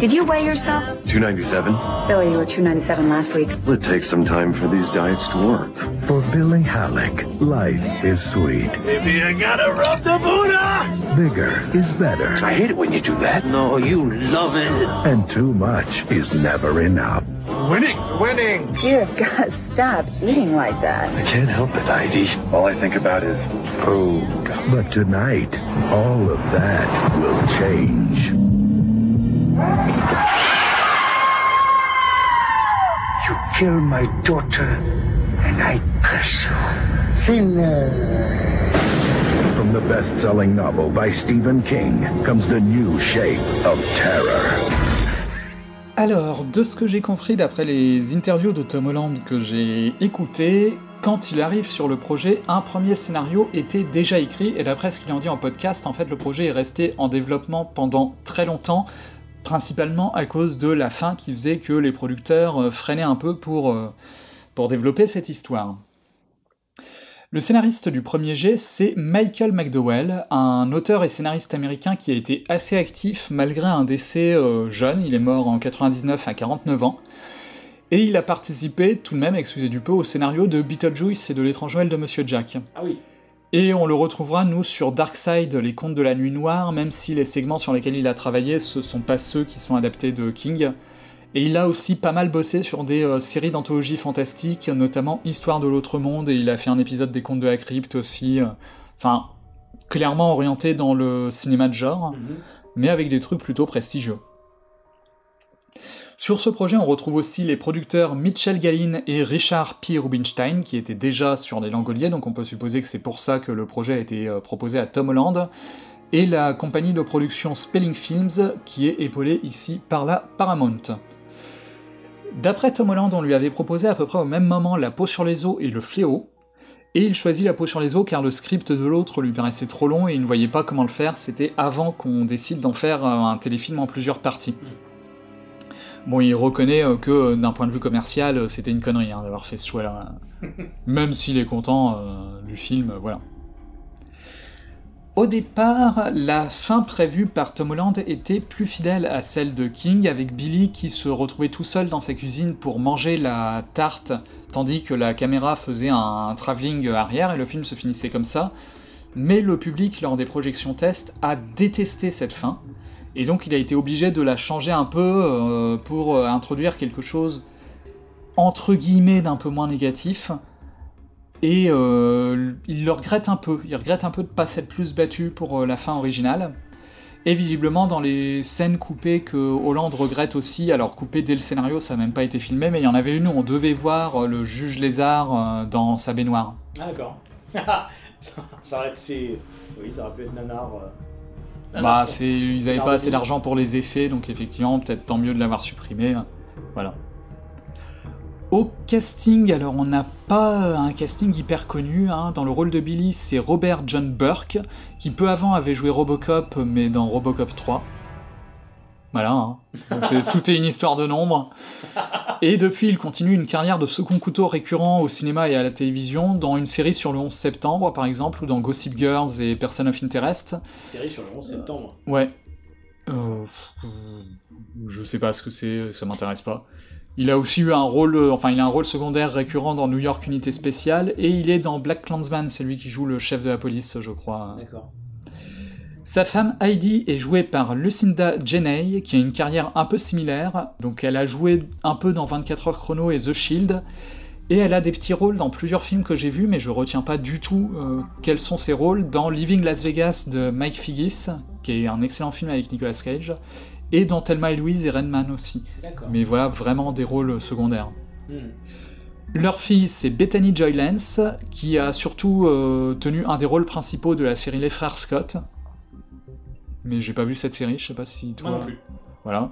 Speaker 3: Did you weigh yourself?
Speaker 4: two ninety-seven.
Speaker 3: Billy, you were two ninety-seven last week.
Speaker 4: It takes some time for these diets to work.
Speaker 5: For Billy Halleck, life is sweet.
Speaker 6: Maybe you gotta rub the Buddha!
Speaker 5: Bigger is better.
Speaker 6: I hate it when you do that. No, you love it.
Speaker 5: And too much is never enough.
Speaker 6: Winning! Winning!
Speaker 3: Dear God, stop eating like that.
Speaker 4: I can't help it, Heidi. All I think about is food.
Speaker 5: But tonight, all of that will change.
Speaker 6: You killed my daughter, and I curse you. Sinner.
Speaker 5: From the best-selling novel by Stephen King comes the new shape of terror.
Speaker 1: Alors, de ce que j'ai compris d'après les interviews de Tom Holland que j'ai écoutées, quand il arrive sur le projet, un premier scénario était déjà écrit, et d'après ce qu'il en dit en podcast, en fait le projet est resté en développement pendant très longtemps, principalement à cause de la fin qui faisait que les producteurs freinaient un peu pour, pour développer cette histoire. Le scénariste du premier jet, c'est Michael McDowell, un auteur et scénariste américain qui a été assez actif malgré un décès euh, jeune, il est mort en quatre-vingt-dix-neuf à quarante-neuf ans, et il a participé tout de même, excusez du peu, au scénario de Beetlejuice et de l'étrange Noël de Monsieur Jack.
Speaker 2: Ah oui.
Speaker 1: Et on le retrouvera, nous, sur Darkseid, les contes de la nuit noire, même si les segments sur lesquels il a travaillé, ce sont pas ceux qui sont adaptés de King. Et il a aussi pas mal bossé sur des euh, séries d'anthologies fantastiques, notamment Histoire de l'autre monde, et il a fait un épisode des Contes de la Crypte aussi. Euh, enfin, clairement orienté dans le cinéma de genre, mm-hmm. mais avec des trucs plutôt prestigieux. Sur ce projet, on retrouve aussi les producteurs Mitchell Gallin et Richard P. Rubinstein, qui étaient déjà sur les Langoliers, donc on peut supposer que c'est pour ça que le projet a été euh, proposé à Tom Holland, et la compagnie de production Spelling Films, qui est épaulée ici par la Paramount. D'après Tom Holland, on lui avait proposé à peu près au même moment La peau sur les os et Le fléau, et il choisit La peau sur les os car le script de l'autre lui paraissait trop long et il ne voyait pas comment le faire, c'était avant qu'on décide d'en faire un téléfilm en plusieurs parties. Bon, il reconnaît que d'un point de vue commercial, c'était une connerie hein, d'avoir fait ce choix-là, même s'il est content euh, du film, voilà. Au départ, la fin prévue par Tom Holland était plus fidèle à celle de King, avec Billy qui se retrouvait tout seul dans sa cuisine pour manger la tarte, tandis que la caméra faisait un travelling arrière, et le film se finissait comme ça. Mais le public, lors des projections tests, a détesté cette fin, et donc il a été obligé de la changer un peu euh, pour introduire quelque chose, entre guillemets, d'un peu moins négatif. Et euh, il le regrette un peu, il regrette un peu de pas s'être plus battu pour euh, la fin originale. Et visiblement, dans les scènes coupées que Holland regrette aussi, alors coupées dès le scénario, ça n'a même pas été filmé, mais il y en avait une où on devait voir euh, le juge lézard euh, dans sa baignoire.
Speaker 2: Ah d'accord. ça, ça aurait été... Oui, ça aurait pu être nanar. Euh... nanar
Speaker 1: bah,
Speaker 2: pour...
Speaker 1: c'est... ils avaient pas assez d'argent pour les effets, donc effectivement, peut-être tant mieux de l'avoir supprimé. Voilà. Au casting, alors on n'a pas un casting hyper connu, hein. Dans le rôle de Billy, c'est Robert John Burke, qui peu avant avait joué Robocop, mais dans Robocop trois. Voilà, hein. c'est, tout est une histoire de nombre. Et depuis, il continue une carrière de second couteau récurrent au cinéma et à la télévision, dans une série sur le onze septembre, par exemple, ou dans Gossip Girls et Person of Interest.
Speaker 2: Série sur le onze septembre.
Speaker 1: Ouais. Euh, je sais pas ce que c'est, ça m'intéresse pas. Il a aussi eu un rôle, enfin il a un rôle secondaire récurrent dans New York Unité Spéciale, et il est dans Black Klansman, c'est lui qui joue le chef de la police, je crois.
Speaker 2: D'accord.
Speaker 1: Sa femme Heidi est jouée par Lucinda Janney, qui a une carrière un peu similaire, donc elle a joué un peu dans vingt-quatre heures chrono et The Shield, et elle a des petits rôles dans plusieurs films que j'ai vus, mais je retiens pas du tout euh, quels sont ses rôles, dans Living Las Vegas de Mike Figgis, qui est un excellent film avec Nicolas Cage, et dans Thelma et Louise et Rain Man aussi.
Speaker 2: D'accord.
Speaker 1: Mais voilà, vraiment des rôles secondaires.
Speaker 2: Mm.
Speaker 1: Leur fille, c'est Bethany Joy Lenz, qui a surtout euh, tenu un des rôles principaux de la série Les Frères Scott. Mais j'ai pas vu cette série, je sais pas si toi...
Speaker 2: Moi non plus.
Speaker 1: Voilà.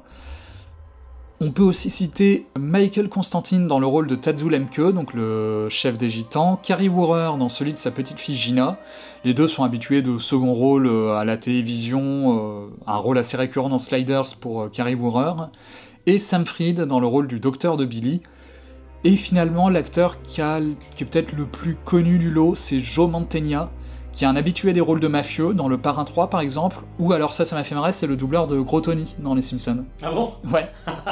Speaker 1: On peut aussi citer Michael Constantine dans le rôle de Tadzu Lemke, donc le chef des Gitans, Carrie Woorer dans celui de sa petite fille Gina. Les deux sont habitués de second rôle à la télévision, un rôle assez récurrent dans Sliders pour Carrie Woorer, et Sam Fried dans le rôle du docteur de Billy. Et finalement, l'acteur qui, a, qui est peut-être le plus connu du lot, c'est Joe Mantegna, qui est un habitué des rôles de mafieux, dans Le Parrain trois par exemple, ou alors ça, ça m'a fait marrer, c'est le doubleur de Gros Tony dans Les Simpsons.
Speaker 2: Ah bon?
Speaker 1: Ouais.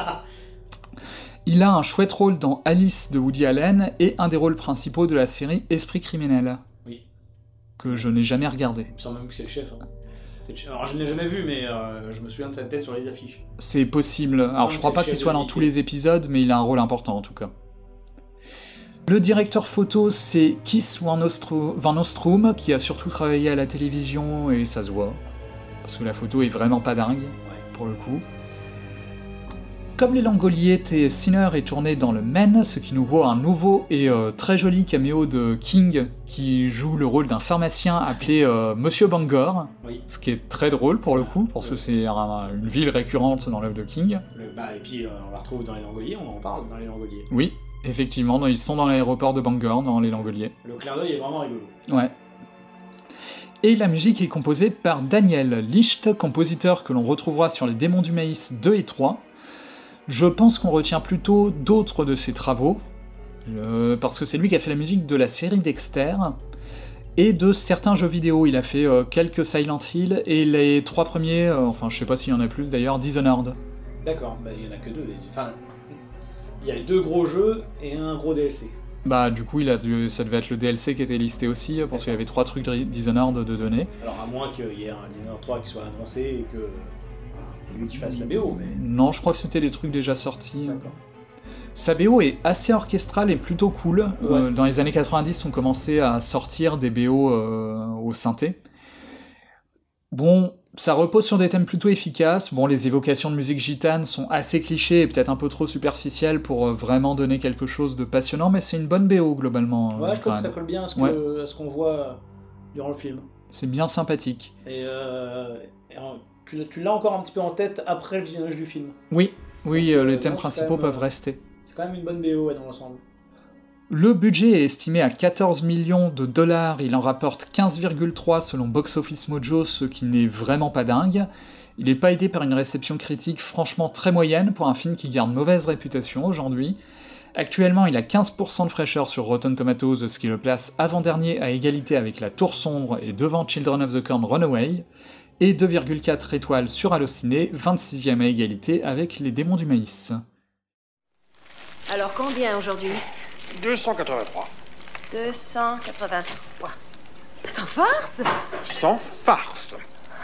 Speaker 1: Il a un chouette rôle dans Alice de Woody Allen, et un des rôles principaux de la série Esprit criminel.
Speaker 2: Oui.
Speaker 1: Que je n'ai jamais regardé.
Speaker 2: Il me semble même que c'est le chef. Hein. C'est le chef. Alors je ne l'ai jamais vu, mais euh, je me souviens de sa tête sur les affiches.
Speaker 1: C'est possible. Alors je crois pas qu'il soit dans tous les épisodes, mais il a un rôle important en tout cas. Le directeur photo, c'est Kees Van Ostro- Van Ostrom, qui a surtout travaillé à la télévision, et ça se voit. Parce que la photo est vraiment pas dingue,
Speaker 2: Ouais.
Speaker 1: pour le coup. Comme Les Langoliers, Sinner est tourné dans le Maine, ce qui nous vaut un nouveau et euh, très joli caméo de King, qui joue le rôle d'un pharmacien appelé euh, Monsieur Bangor,
Speaker 2: Oui.
Speaker 1: ce qui est très drôle pour le coup, parce que c'est un- une ville récurrente dans l'œuvre de King.
Speaker 2: Le- bah, et puis euh, on la retrouve dans Les Langoliers, on en parle dans Les Langoliers.
Speaker 1: Oui, effectivement, ils sont dans l'aéroport de Bangor, dans Les Langoliers.
Speaker 2: Le clin d'œil est vraiment rigolo.
Speaker 1: Ouais. Et la musique est composée par Daniel Licht, compositeur que l'on retrouvera sur Les Démons du Maïs deux et trois. Je pense qu'on retient plutôt d'autres de ses travaux, euh, parce que c'est lui qui a fait la musique de la série Dexter, et de certains jeux vidéo. Il a fait euh, quelques Silent Hill, et les trois premiers, euh, enfin je sais pas s'il y en a plus d'ailleurs, Dishonored.
Speaker 2: D'accord, bah, il y en a que deux. Enfin, il y a deux gros jeux et un gros D L C.
Speaker 1: Bah du coup il a dû, ça devait être le D L C qui était listé aussi, parce qu'il y avait trois trucs de Dishonored de données.
Speaker 2: Alors à moins qu'il y ait un Dishonored trois qui soit annoncé et que c'est lui qui fasse la B O, mais...
Speaker 1: Non, je crois que c'était des trucs déjà sortis.
Speaker 2: D'accord.
Speaker 1: Sa B O est assez orchestrale et plutôt cool. Ouais. Euh, dans les années quatre-vingt-dix, on commençait à sortir des B O euh, au synthé. Bon, ça repose sur des thèmes plutôt efficaces. Bon, les évocations de musique gitane sont assez clichés et peut-être un peu trop superficielles pour euh, vraiment donner quelque chose de passionnant, mais c'est une bonne B O globalement.
Speaker 2: Ouais,
Speaker 1: euh,
Speaker 2: je trouve que ça colle bien à ce, que,
Speaker 1: Ouais.
Speaker 2: à ce qu'on voit durant le film.
Speaker 1: C'est bien sympathique.
Speaker 2: Et, euh, et en- tu, tu l'as encore un petit peu en tête après le visionnage du film.
Speaker 1: Oui, oui,
Speaker 2: Donc,
Speaker 1: euh,
Speaker 2: euh,
Speaker 1: les
Speaker 2: non,
Speaker 1: thèmes
Speaker 2: c'est
Speaker 1: principaux
Speaker 2: quand même,
Speaker 1: peuvent
Speaker 2: euh,
Speaker 1: rester.
Speaker 2: C'est quand même une bonne B O ouais, dans l'ensemble.
Speaker 1: Le budget est estimé à quatorze millions de dollars, il en rapporte quinze virgule trois selon Box Office Mojo, ce qui n'est vraiment pas dingue. Il n'est pas aidé par une réception critique franchement très moyenne pour un film qui garde mauvaise réputation aujourd'hui. Actuellement, il a quinze pour cent de fraîcheur sur Rotten Tomatoes, ce qui le place avant-dernier à égalité avec La Tour Sombre et devant Children of the Corn Runaway, et deux virgule quatre étoiles sur Allociné, vingt-sixième à égalité avec Les Démons du Maïs.
Speaker 7: Alors combien aujourd'hui?
Speaker 8: deux cent quatre-vingt-trois.
Speaker 7: deux cent quatre-vingt-trois. Sans farce?
Speaker 8: Sans farce.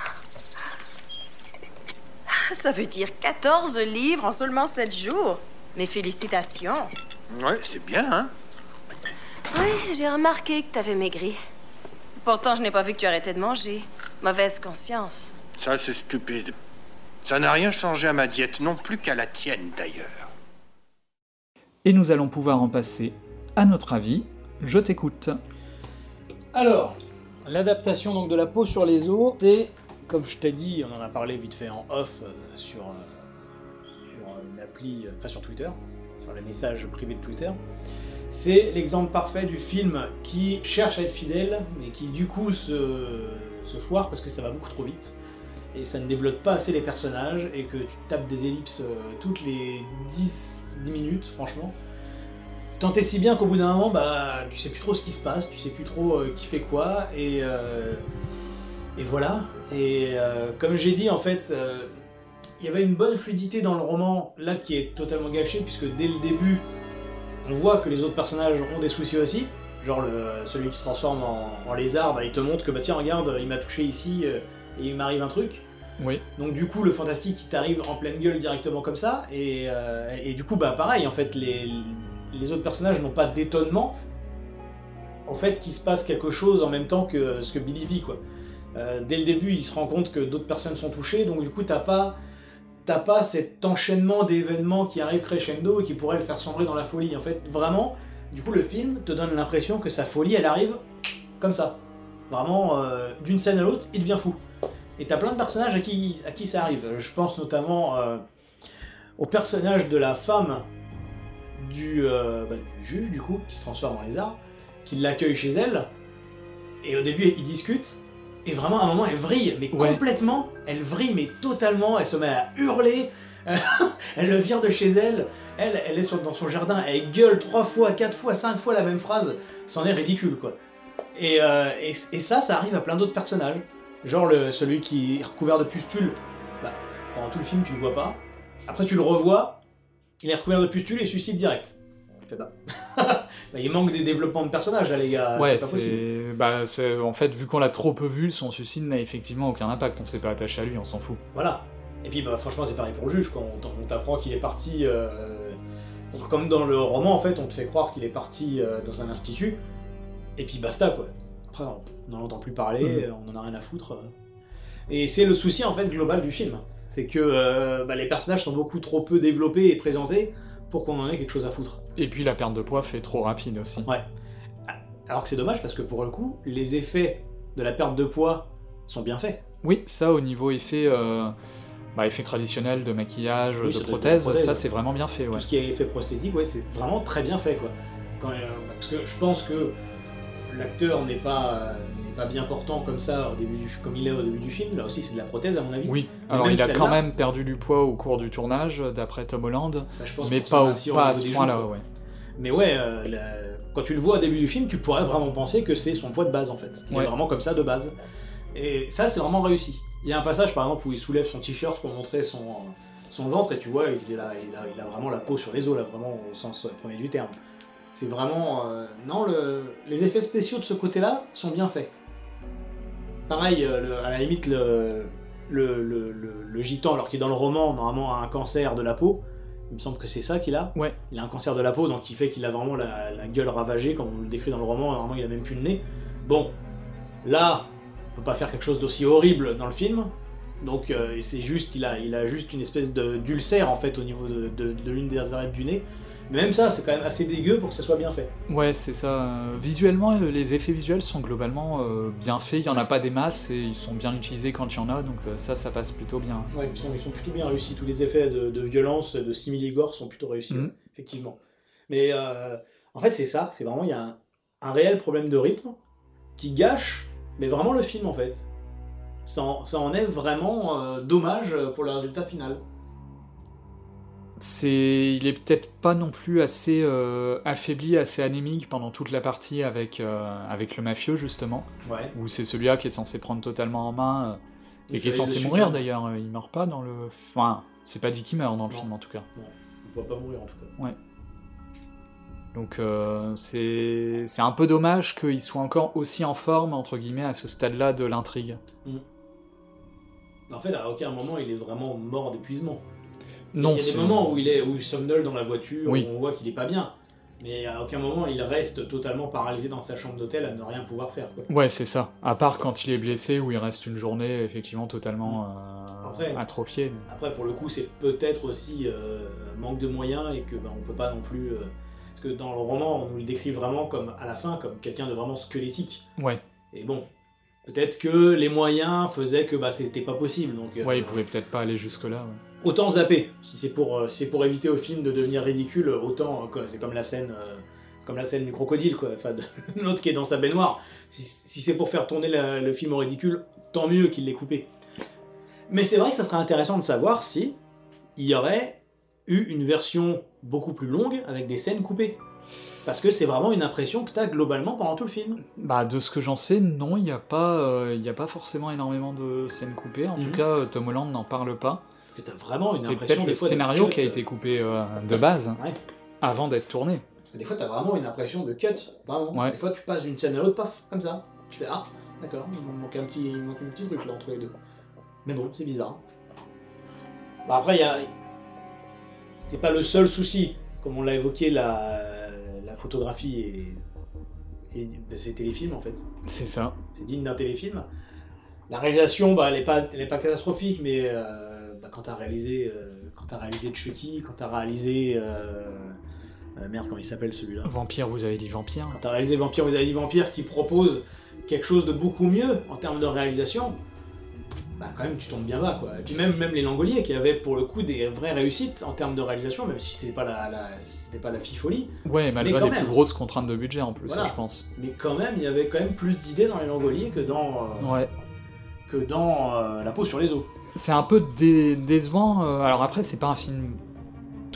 Speaker 7: Ça veut dire quatorze livres en seulement sept jours. Mes félicitations.
Speaker 8: Ouais, c'est bien, hein?
Speaker 7: Oui, j'ai remarqué que t'avais maigri. Pourtant, je n'ai pas vu que tu arrêtais de manger. Mauvaise conscience.
Speaker 8: Ça, c'est stupide. Ça n'a rien changé à ma diète, non plus qu'à la tienne, d'ailleurs.
Speaker 1: Et nous allons pouvoir en passer à notre avis. Je t'écoute.
Speaker 2: Alors, l'adaptation donc de La peau sur les os, c'est, comme je t'ai dit, on en a parlé vite fait en off euh, sur, euh, sur une appli, euh, enfin sur Twitter, sur les messages privés de Twitter. C'est l'exemple parfait du film qui cherche à être fidèle, mais qui du coup se, se foire parce que ça va beaucoup trop vite. Et ça ne développe pas assez les personnages, et que tu tapes des ellipses euh, toutes les dix minutes, franchement. Tant et si bien qu'au bout d'un moment, bah, tu sais plus trop ce qui se passe, tu sais plus trop euh, qui fait quoi, et, euh, et voilà. Et euh, comme j'ai dit, en fait, euh, il y avait une bonne fluidité dans le roman, là, qui est totalement gâchée, puisque dès le début, on voit que les autres personnages ont des soucis aussi. Genre le, celui qui se transforme en, en lézard, bah, il te montre que bah tiens regarde, il m'a touché ici euh, et il m'arrive un truc.
Speaker 1: Oui.
Speaker 2: Donc du coup le fantastique il t'arrive en pleine gueule directement comme ça, et, euh, et du coup bah pareil en fait les, les autres personnages n'ont pas d'étonnement au fait qu'il se passe quelque chose en même temps que ce que Billy vit quoi. Euh, dès le début il se rend compte que d'autres personnes sont touchées, donc du coup t'as pas t'as pas cet enchaînement d'événements qui arrivent crescendo et qui pourraient le faire sombrer dans la folie. En fait vraiment, du coup le film te donne l'impression que sa folie elle arrive comme ça. Vraiment euh, d'une scène à l'autre il devient fou. Et t'as plein de personnages à qui, à qui ça arrive. Je pense notamment euh, au personnage de la femme du, euh, bah, du juge, du coup, qui se transforme en lézard, qui l'accueille chez elle, et au début, ils discutent, et vraiment, à un moment, elle vrille, mais
Speaker 1: Ouais.
Speaker 2: complètement, elle vrille, mais totalement, elle se met à hurler, elle le vire de chez elle, elle, elle est sur, dans son jardin, elle gueule trois fois, quatre fois, cinq fois la même phrase, c'en est ridicule, quoi. Et, euh, et, et ça, ça arrive à plein d'autres personnages. Genre le, celui qui est recouvert de pustules, bah, pendant tout le film tu le vois pas. Après tu le revois, il est recouvert de pustules et suicide direct. Tu fais bah... bah il manque des développements de personnages là les gars,
Speaker 1: ouais,
Speaker 2: c'est pas possible.
Speaker 1: C'est... Bah, c'est... En fait, vu qu'on l'a trop peu vu, son suicide n'a effectivement aucun impact, on s'est pas attaché à lui, on s'en fout.
Speaker 2: Voilà. Et puis bah franchement c'est pareil pour le juge, quand on, on t'apprend qu'il est parti... Euh... Donc, comme dans le roman en fait, on te fait croire qu'il est parti euh, dans un institut, et puis basta quoi. Après on n'en entend plus parler, mmh. on en a rien à foutre. Et c'est le souci en fait global du film. C'est que euh, bah, les personnages sont beaucoup trop peu développés et présentés pour qu'on en ait quelque chose à foutre.
Speaker 1: Et puis la perte de poids fait trop rapide aussi.
Speaker 2: Ouais. Alors que c'est dommage parce que pour le coup, les effets de la perte de poids sont bien faits.
Speaker 1: Oui, ça au niveau effet, euh, bah, effet traditionnel de maquillage,
Speaker 2: oui,
Speaker 1: de,
Speaker 2: de,
Speaker 1: prothèse,
Speaker 2: de prothèse,
Speaker 1: ça c'est vraiment bien fait. Ouais.
Speaker 2: Tout ce qui est effet prosthétique, ouais, c'est vraiment très bien fait quoi. Quand, euh, parce que je pense que l'acteur n'est pas, euh, n'est pas bien portant comme ça, au début du, comme il est au début du film. Là aussi, c'est de la prothèse, à mon avis.
Speaker 1: Oui, alors il a quand même perdu du poids au cours du tournage, d'après Tom Holland, bah, je pense mais pas, au, pas à ce point-là. Ouais.
Speaker 2: Mais ouais, euh, la... quand tu le vois au début du film, tu pourrais vraiment penser que c'est son poids de base, en fait. Il ouais. est vraiment comme ça, de base. Et ça, c'est vraiment réussi. Il y a un passage, par exemple, où il soulève son t-shirt pour montrer son, son ventre, et tu vois, il, est là, il, a, il a vraiment la peau sur les os, là, vraiment au sens premier du terme. C'est vraiment... Euh, non, le, les effets spéciaux de ce côté-là sont bien faits. Pareil, euh, le, à la limite, le, le, le, le, le gitan, alors qu'il est dans le roman, normalement a un cancer de la peau, il me semble que c'est ça qu'il a.
Speaker 1: Ouais.
Speaker 2: Il a un cancer de la peau, donc qui fait qu'il a vraiment la, la gueule ravagée, comme on le décrit dans le roman, normalement il a même plus de nez. Bon, là, on peut pas faire quelque chose d'aussi horrible dans le film, donc euh, c'est juste qu'il a, il a juste une espèce de, d'ulcère, en fait, au niveau de, de, de l'une des arêtes du nez. Mais même ça, c'est quand même assez dégueu pour que ça soit bien fait.
Speaker 1: Ouais, c'est ça. Visuellement, les effets visuels sont globalement euh, bien faits. Il n'y en a pas des masses et ils sont bien utilisés quand il y en a, donc euh, ça, ça passe plutôt bien.
Speaker 2: Ouais, ils sont, ils sont plutôt bien réussis. Tous les effets de, de violence, de simili-gore sont plutôt réussis, mmh. ouais, effectivement. Mais euh, en fait, c'est ça. C'est vraiment, il y a un, un réel problème de rythme qui gâche, mais vraiment le film, en fait. Ça en, ça en est vraiment euh, dommage pour le résultat final.
Speaker 1: C'est... Il est peut-être pas non plus assez euh, affaibli, assez anémique pendant toute la partie avec, euh, avec le mafieux, justement.
Speaker 2: Ouais.
Speaker 1: Où c'est celui-là qui est censé prendre totalement en main, euh, et qui est censé mourir super. D'ailleurs. Il meurt pas dans le... Enfin, c'est pas dit qu'il meurt dans le non. film, en tout cas.
Speaker 2: Non, il ne va pas mourir, en tout cas.
Speaker 1: Ouais. Donc, euh, c'est... c'est un peu dommage qu'il soit encore aussi en forme, entre guillemets, à ce stade-là de l'intrigue.
Speaker 2: Mmh. En fait, à aucun moment, il est vraiment mort d'épuisement.
Speaker 1: Non,
Speaker 2: il y a
Speaker 1: c'est...
Speaker 2: des moments où il est où il somnole dans la voiture,
Speaker 1: oui.
Speaker 2: où on voit qu'il est pas bien, mais à aucun moment il reste totalement paralysé dans sa chambre d'hôtel à ne rien pouvoir faire, quoi.
Speaker 1: Ouais, c'est ça. À part quand il est blessé, où il reste une journée effectivement totalement euh, après, atrophié. Mais...
Speaker 2: Après, pour le coup, c'est peut-être aussi euh, manque de moyens et que ben, on peut pas non plus... Euh... Parce que dans le roman, on nous le décrit vraiment comme, à la fin, comme quelqu'un de vraiment squelettique.
Speaker 1: Ouais.
Speaker 2: Et bon... Peut-être que les moyens faisaient que bah, c'était pas possible. Donc,
Speaker 1: ouais,
Speaker 2: euh,
Speaker 1: il pouvait peut-être pas aller jusque-là. Ouais.
Speaker 2: Autant zapper. Si c'est pour, euh, si c'est pour éviter au film de devenir ridicule, autant. Euh, c'est comme la scène, euh, comme la scène du crocodile, quoi. Enfin, de, l'autre qui est dans sa baignoire. Si, si c'est pour faire tourner la, le film au ridicule, tant mieux qu'il l'ait coupé. Mais c'est vrai que ça serait intéressant de savoir si il y aurait eu une version beaucoup plus longue avec des scènes coupées. Parce que c'est vraiment une impression que t'as globalement pendant tout le film.
Speaker 1: Bah, de ce que j'en sais, non, il n'y a pas, euh, il y a pas forcément énormément de scènes coupées. En mm-hmm. tout cas, Tom Holland n'en parle pas.
Speaker 2: Parce que t'as vraiment une
Speaker 1: c'est
Speaker 2: impression...
Speaker 1: C'est peut-être le scénario qui a été coupé euh, de base,
Speaker 2: ouais.
Speaker 1: avant d'être tourné.
Speaker 2: Parce que des fois, t'as vraiment une impression de cut, vraiment.
Speaker 1: Ouais.
Speaker 2: Des fois, tu passes d'une scène à l'autre, paf, comme ça. Tu fais, ah, d'accord, il manque un petit, il manque un petit truc là entre les deux. Mais bon, c'est bizarre. Bah, après, il y a... C'est pas le seul souci, comme on l'a évoqué, la... La photographie et, et c'est téléfilm en fait.
Speaker 1: C'est ça.
Speaker 2: C'est digne d'un téléfilm. La réalisation, bah, elle est pas, elle est pas catastrophique, mais euh, bah, quand t'as réalisé, euh, quand t'as réalisé Chucky, quand t'as réalisé, euh, euh, merde, comment il s'appelle celui-là ?
Speaker 1: Vampire, vous avez dit Vampire.
Speaker 2: Quand t'as réalisé Vampire, vous avez dit Vampire, qui propose quelque chose de beaucoup mieux en termes de réalisation. Bah quand même tu tombes bien bas quoi. Et puis même, même les Langoliers qui avaient pour le coup des vraies réussites en termes de réalisation, même si c'était pas la, la, si c'était pas la fifolie.
Speaker 1: Ouais, malgré les plus grosses contraintes de budget en plus, voilà. Ça, je pense.
Speaker 2: Mais quand même, il y avait quand même plus d'idées dans les Langoliers que dans, euh,
Speaker 1: ouais.
Speaker 2: que dans euh, La peau sur les os.
Speaker 1: C'est un peu dé- décevant, euh, alors après c'est pas un film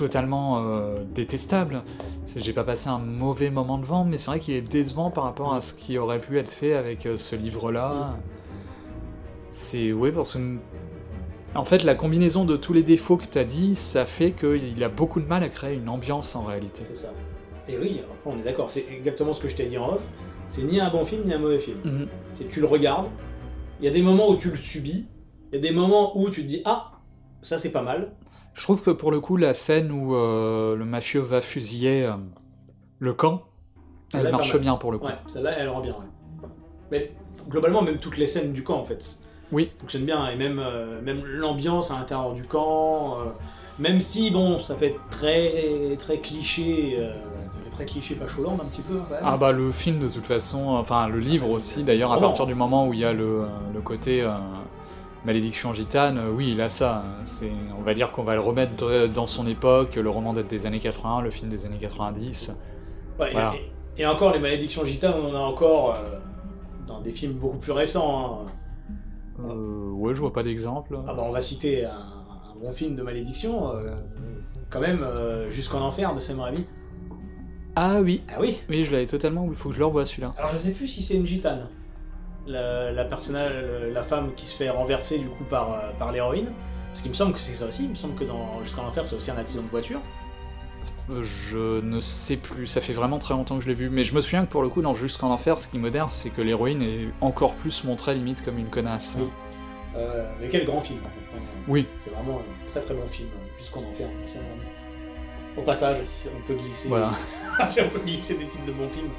Speaker 1: totalement euh, détestable. C'est, j'ai pas passé un mauvais moment devant, mais c'est vrai qu'il est décevant par rapport à ce qui aurait pu être fait avec euh, ce livre-là. C'est... ouais, parce que... en fait, la combinaison de tous les défauts que t'as dit, ça fait qu'il a beaucoup de mal à créer une ambiance en réalité.
Speaker 2: C'est ça. Et oui, après on est d'accord, c'est exactement ce que je t'ai dit en off. C'est ni un bon film, ni un mauvais film.
Speaker 1: Mm-hmm.
Speaker 2: C'est que tu le regardes, il y a des moments où tu le subis, il y a des moments où tu te dis « Ah, ça c'est pas mal ».
Speaker 1: Je trouve que pour le coup, la scène où euh, le mafieux va fusiller euh, le camp, elle marche bien pour le coup.
Speaker 2: Ouais, celle-là, elle rend bien, ouais. Mais globalement, même toutes les scènes du camp, en fait,
Speaker 1: oui.
Speaker 2: fonctionnent bien, et même, euh, même l'ambiance à l'intérieur du camp, euh, même si, bon, ça fait très, très cliché, euh, ça fait très cliché facholand un petit peu, quand même.
Speaker 1: Ah bah le film, de toute façon, enfin le livre aussi, d'ailleurs, à
Speaker 2: Vraiment.
Speaker 1: partir du moment où il y a le, le côté... Euh, Malédiction gitane, euh, oui, il a ça. C'est, on va dire qu'on va le remettre dans son époque, le roman date des années quatre-vingts, le film des années quatre-vingt-dix.
Speaker 2: Ouais,
Speaker 1: voilà.
Speaker 2: et, et encore, les malédictions gitanes, on en a encore euh, dans des films beaucoup plus récents. Hein.
Speaker 1: Euh, ouais, je vois pas d'exemple.
Speaker 2: Ah bah on va citer un, un bon film de malédiction, euh, quand même, euh, Jusqu'en enfer de Sam Raimi.
Speaker 1: Ah oui.
Speaker 2: Ah oui.
Speaker 1: Oui, je l'avais totalement, il faut que je le revoie celui-là.
Speaker 2: Alors je sais plus si c'est une gitane. La, la, personnage, la femme qui se fait renverser du coup par, euh, par l'héroïne. Parce qu'il me semble que c'est ça aussi, il me semble que dans Jusqu'en enfer c'est aussi un accident de voiture.
Speaker 1: Euh, je ne sais plus, ça fait vraiment très longtemps que je l'ai vu, mais je me souviens que pour le coup dans Jusqu'en enfer, ce qui est moderne, c'est que l'héroïne est encore plus montrée limite comme une connasse.
Speaker 2: Oui. Euh, mais quel grand film par contre.
Speaker 1: Oui.
Speaker 2: C'est vraiment un très très bon film, Jusqu'en enfer. C'est vraiment... Au passage, si on peut glisser,
Speaker 1: voilà.
Speaker 2: si on peut glisser des titres de bons films.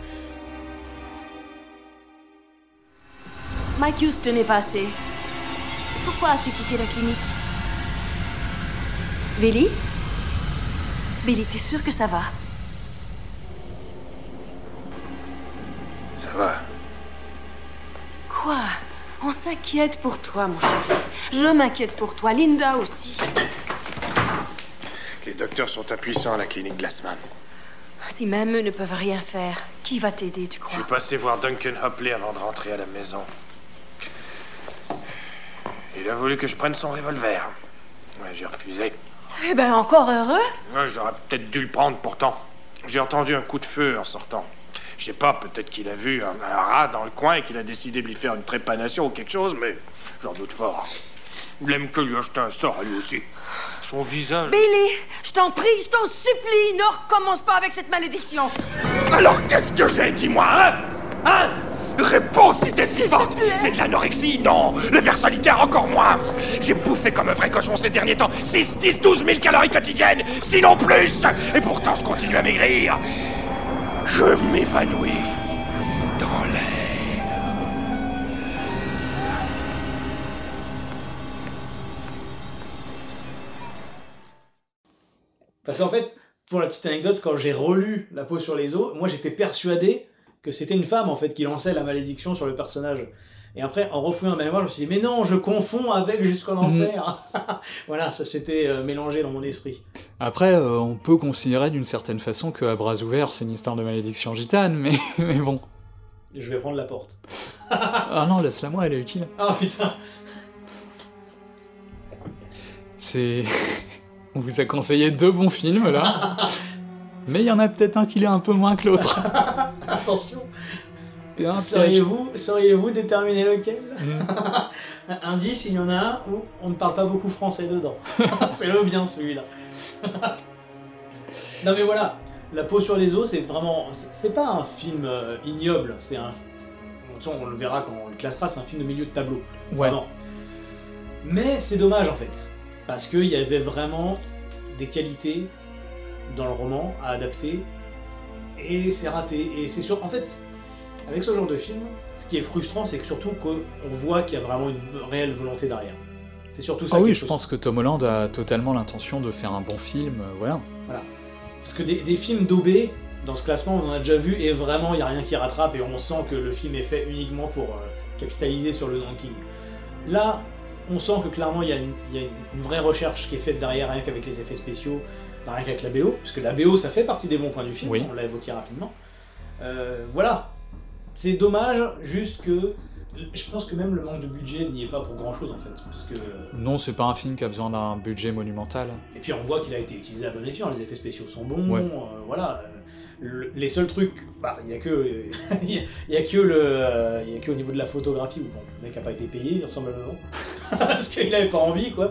Speaker 7: Mike Houston est passé. Pourquoi as-tu quitté la clinique? Billy? Billy, t'es sûr que ça va?
Speaker 8: Ça va.
Speaker 7: Quoi? On s'inquiète pour toi, mon chéri. Je m'inquiète pour toi, Linda aussi.
Speaker 8: Les docteurs sont impuissants à la clinique Glassman.
Speaker 7: Si même eux ne peuvent rien faire, qui va t'aider, tu
Speaker 8: Je
Speaker 7: crois?
Speaker 8: suis passé voir Duncan Hopley avant de rentrer à la maison. Il a voulu que je prenne son revolver. Ouais, j'ai refusé.
Speaker 7: Eh ben, encore heureux.
Speaker 8: Ouais, j'aurais peut-être dû le prendre pourtant. J'ai entendu un coup de feu en sortant. Je sais pas, peut-être qu'il a vu un, un rat dans le coin et qu'il a décidé de lui faire une trépanation ou quelque chose, mais j'en doute fort. Il aime que lui acheter un sort à lui aussi. Son visage...
Speaker 7: Billy, je t'en prie, je t'en supplie, ne recommence pas avec cette malédiction.
Speaker 8: Alors qu'est-ce que j'ai, dis-moi, hein? Hein? Réponse si t'es suivante. C'est de l'anorexie, non. Le ver solitaire, encore moins. J'ai bouffé comme un vrai cochon ces derniers temps. six, dix, douze mille calories quotidiennes, sinon plus. Et pourtant, je continue à maigrir. Je m'évanouis dans l'air.
Speaker 2: Parce qu'en fait, pour la petite anecdote, quand j'ai relu La peau sur les os, moi j'étais persuadé que c'était une femme en fait qui lançait la malédiction sur le personnage. Et après, en refouillant ma mémoire, je me suis dit, mais non, je confonds avec Jusqu'en enfer. Mmh. Voilà, ça s'était euh, mélangé dans mon esprit.
Speaker 1: Après, euh, on peut considérer d'une certaine façon que À bras ouverts, c'est une histoire de malédiction gitane, mais, mais bon.
Speaker 2: Je vais prendre la porte.
Speaker 1: Ah non, laisse-la moi, elle est utile.
Speaker 2: Ah putain.
Speaker 1: C'est... On vous a conseillé deux bons films, là. Mais il y en a peut-être un qui l'est un peu moins que l'autre.
Speaker 2: Attention.
Speaker 1: Un
Speaker 2: Sauriez-vous, sauriez-vous déterminer lequel? mmh. Indice, il y en a un où on ne parle pas beaucoup français dedans. C'est le bien celui-là. Non mais voilà, La peau sur les os, c'est vraiment... C'est pas un film euh, ignoble, c'est un... On le verra quand on le classera, c'est un film de milieu de tableau.
Speaker 1: Ouais.
Speaker 2: Vraiment. Mais c'est dommage en fait. Parce qu'il y avait vraiment des qualités dans le roman à adapter. Et c'est raté. Et c'est sûr... En fait... Avec ce genre de film, ce qui est frustrant, c'est que surtout qu'on voit qu'il y a vraiment une réelle volonté derrière. C'est surtout ça.
Speaker 1: Ah
Speaker 2: qui
Speaker 1: oui,
Speaker 2: est
Speaker 1: je pense que Tom Holland a totalement l'intention de faire un bon film, euh, voilà.
Speaker 2: Voilà. Parce que des, des films d'O B, dans ce classement, on en a déjà vu, et vraiment, il n'y a rien qui rattrape, et on sent que le film est fait uniquement pour euh, capitaliser sur le nom de King. Là, on sent que clairement, il y a, une, il y a une, une vraie recherche qui est faite derrière, rien qu'avec les effets spéciaux, bah, rien qu'avec la B O, parce que la B O, ça fait partie des bons points du film,
Speaker 1: oui.
Speaker 2: On l'a évoqué rapidement. Euh, voilà. C'est dommage, juste que Je pense que même le manque de budget n'y est pas pour grand chose en fait, parce que...
Speaker 1: Non, c'est pas un film qui a besoin d'un budget monumental.
Speaker 2: Et puis on voit qu'il a été utilisé à bon escient, les effets spéciaux sont bons,
Speaker 1: ouais.
Speaker 2: euh, voilà. Le, les seuls trucs, bah il y a que, il y a que le, euh, il y a que au niveau de la photographie où bon, le mec a pas été payé vraisemblablement, parce qu'il avait pas envie quoi.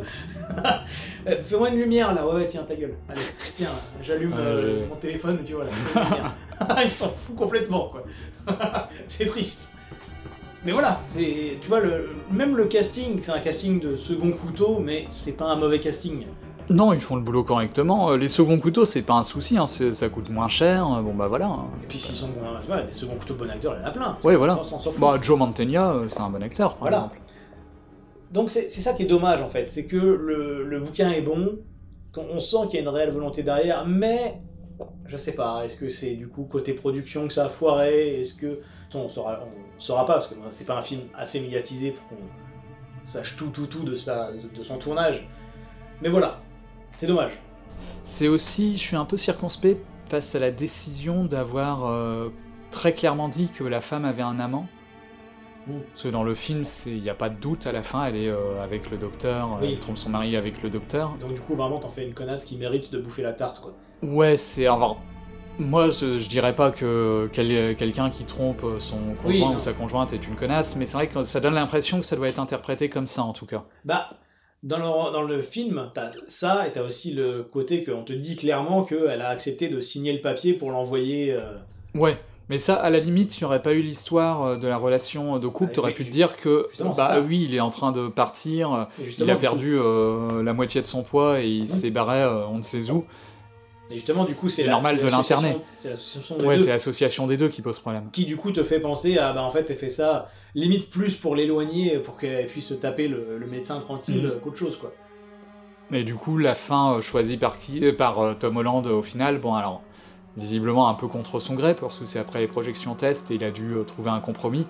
Speaker 2: Fais-moi une lumière là, ouais, ouais tiens ta gueule, allez, tiens, j'allume euh, euh, mon téléphone et puis voilà. Il s'en fout complètement quoi. C'est triste. Mais voilà, c'est, tu vois, le, même le casting, c'est un casting de second couteau, mais c'est pas un mauvais casting.
Speaker 1: Non, ils font le boulot correctement. Les seconds couteaux, c'est pas un souci, hein, ça coûte moins cher, bon bah voilà.
Speaker 2: Et puis s'ils sont bons, tu vois, des seconds couteaux de bon acteur, il y en a plein.
Speaker 1: Ouais, voilà.
Speaker 2: On s'en fout.
Speaker 1: Bah, Joe Mantegna, c'est un bon acteur, par
Speaker 2: voilà.
Speaker 1: exemple.
Speaker 2: Donc c'est, c'est ça qui est dommage, en fait, c'est que le, le bouquin est bon, on sent qu'il y a une réelle volonté derrière, mais... Je sais pas, est-ce que c'est du coup côté production que ça a foiré, est-ce que... On saura, on saura pas, parce que c'est pas un film assez médiatisé pour qu'on sache tout, tout, tout de, sa, de son tournage. Mais voilà, c'est dommage.
Speaker 1: C'est aussi, je suis un peu circonspect face à la décision d'avoir euh, très clairement dit que la femme avait un amant. Mmh. Parce que dans le film, il n'y a pas de doute à la fin, elle est euh, avec le docteur, oui. Elle trompe son mari avec le docteur.
Speaker 2: Donc du coup, vraiment, t'en fais une connasse qui mérite de bouffer la tarte, quoi.
Speaker 1: Ouais, c'est... Alors, moi, je, je dirais pas que quel, quelqu'un qui trompe son conjoint oui, ou sa conjointe est une connasse, mais c'est vrai que ça donne l'impression que ça doit être interprété comme ça, en tout cas.
Speaker 2: Bah, dans le, dans le film, t'as ça, et t'as aussi le côté qu'on te dit clairement qu'elle a accepté de signer le papier pour l'envoyer... Euh...
Speaker 1: Ouais, mais ça, à la limite, s'il n'y aurait pas eu l'histoire de la relation de couple, ah, t'aurais pu te dire que, bah oui, il est en train de partir, il a perdu euh, la moitié de son poids et il mmh. s'est barré euh, on ne sait où.
Speaker 2: Et justement, du coup, c'est,
Speaker 1: c'est
Speaker 2: la,
Speaker 1: normal
Speaker 2: c'est
Speaker 1: de l'interner.
Speaker 2: C'est l'association des
Speaker 1: ouais,
Speaker 2: deux.
Speaker 1: c'est l'association des deux qui pose problème.
Speaker 2: Qui, du coup, te fait penser à, bah, en fait, elle fait ça limite plus pour l'éloigner, pour qu'elle puisse se taper le, le médecin tranquille mmh. qu'autre chose, quoi.
Speaker 1: Et du coup, la fin euh, choisie par qui, par euh, Tom Holland au final, bon, alors, visiblement un peu contre son gré, parce que c'est après les projections test et il a dû euh, trouver un compromis.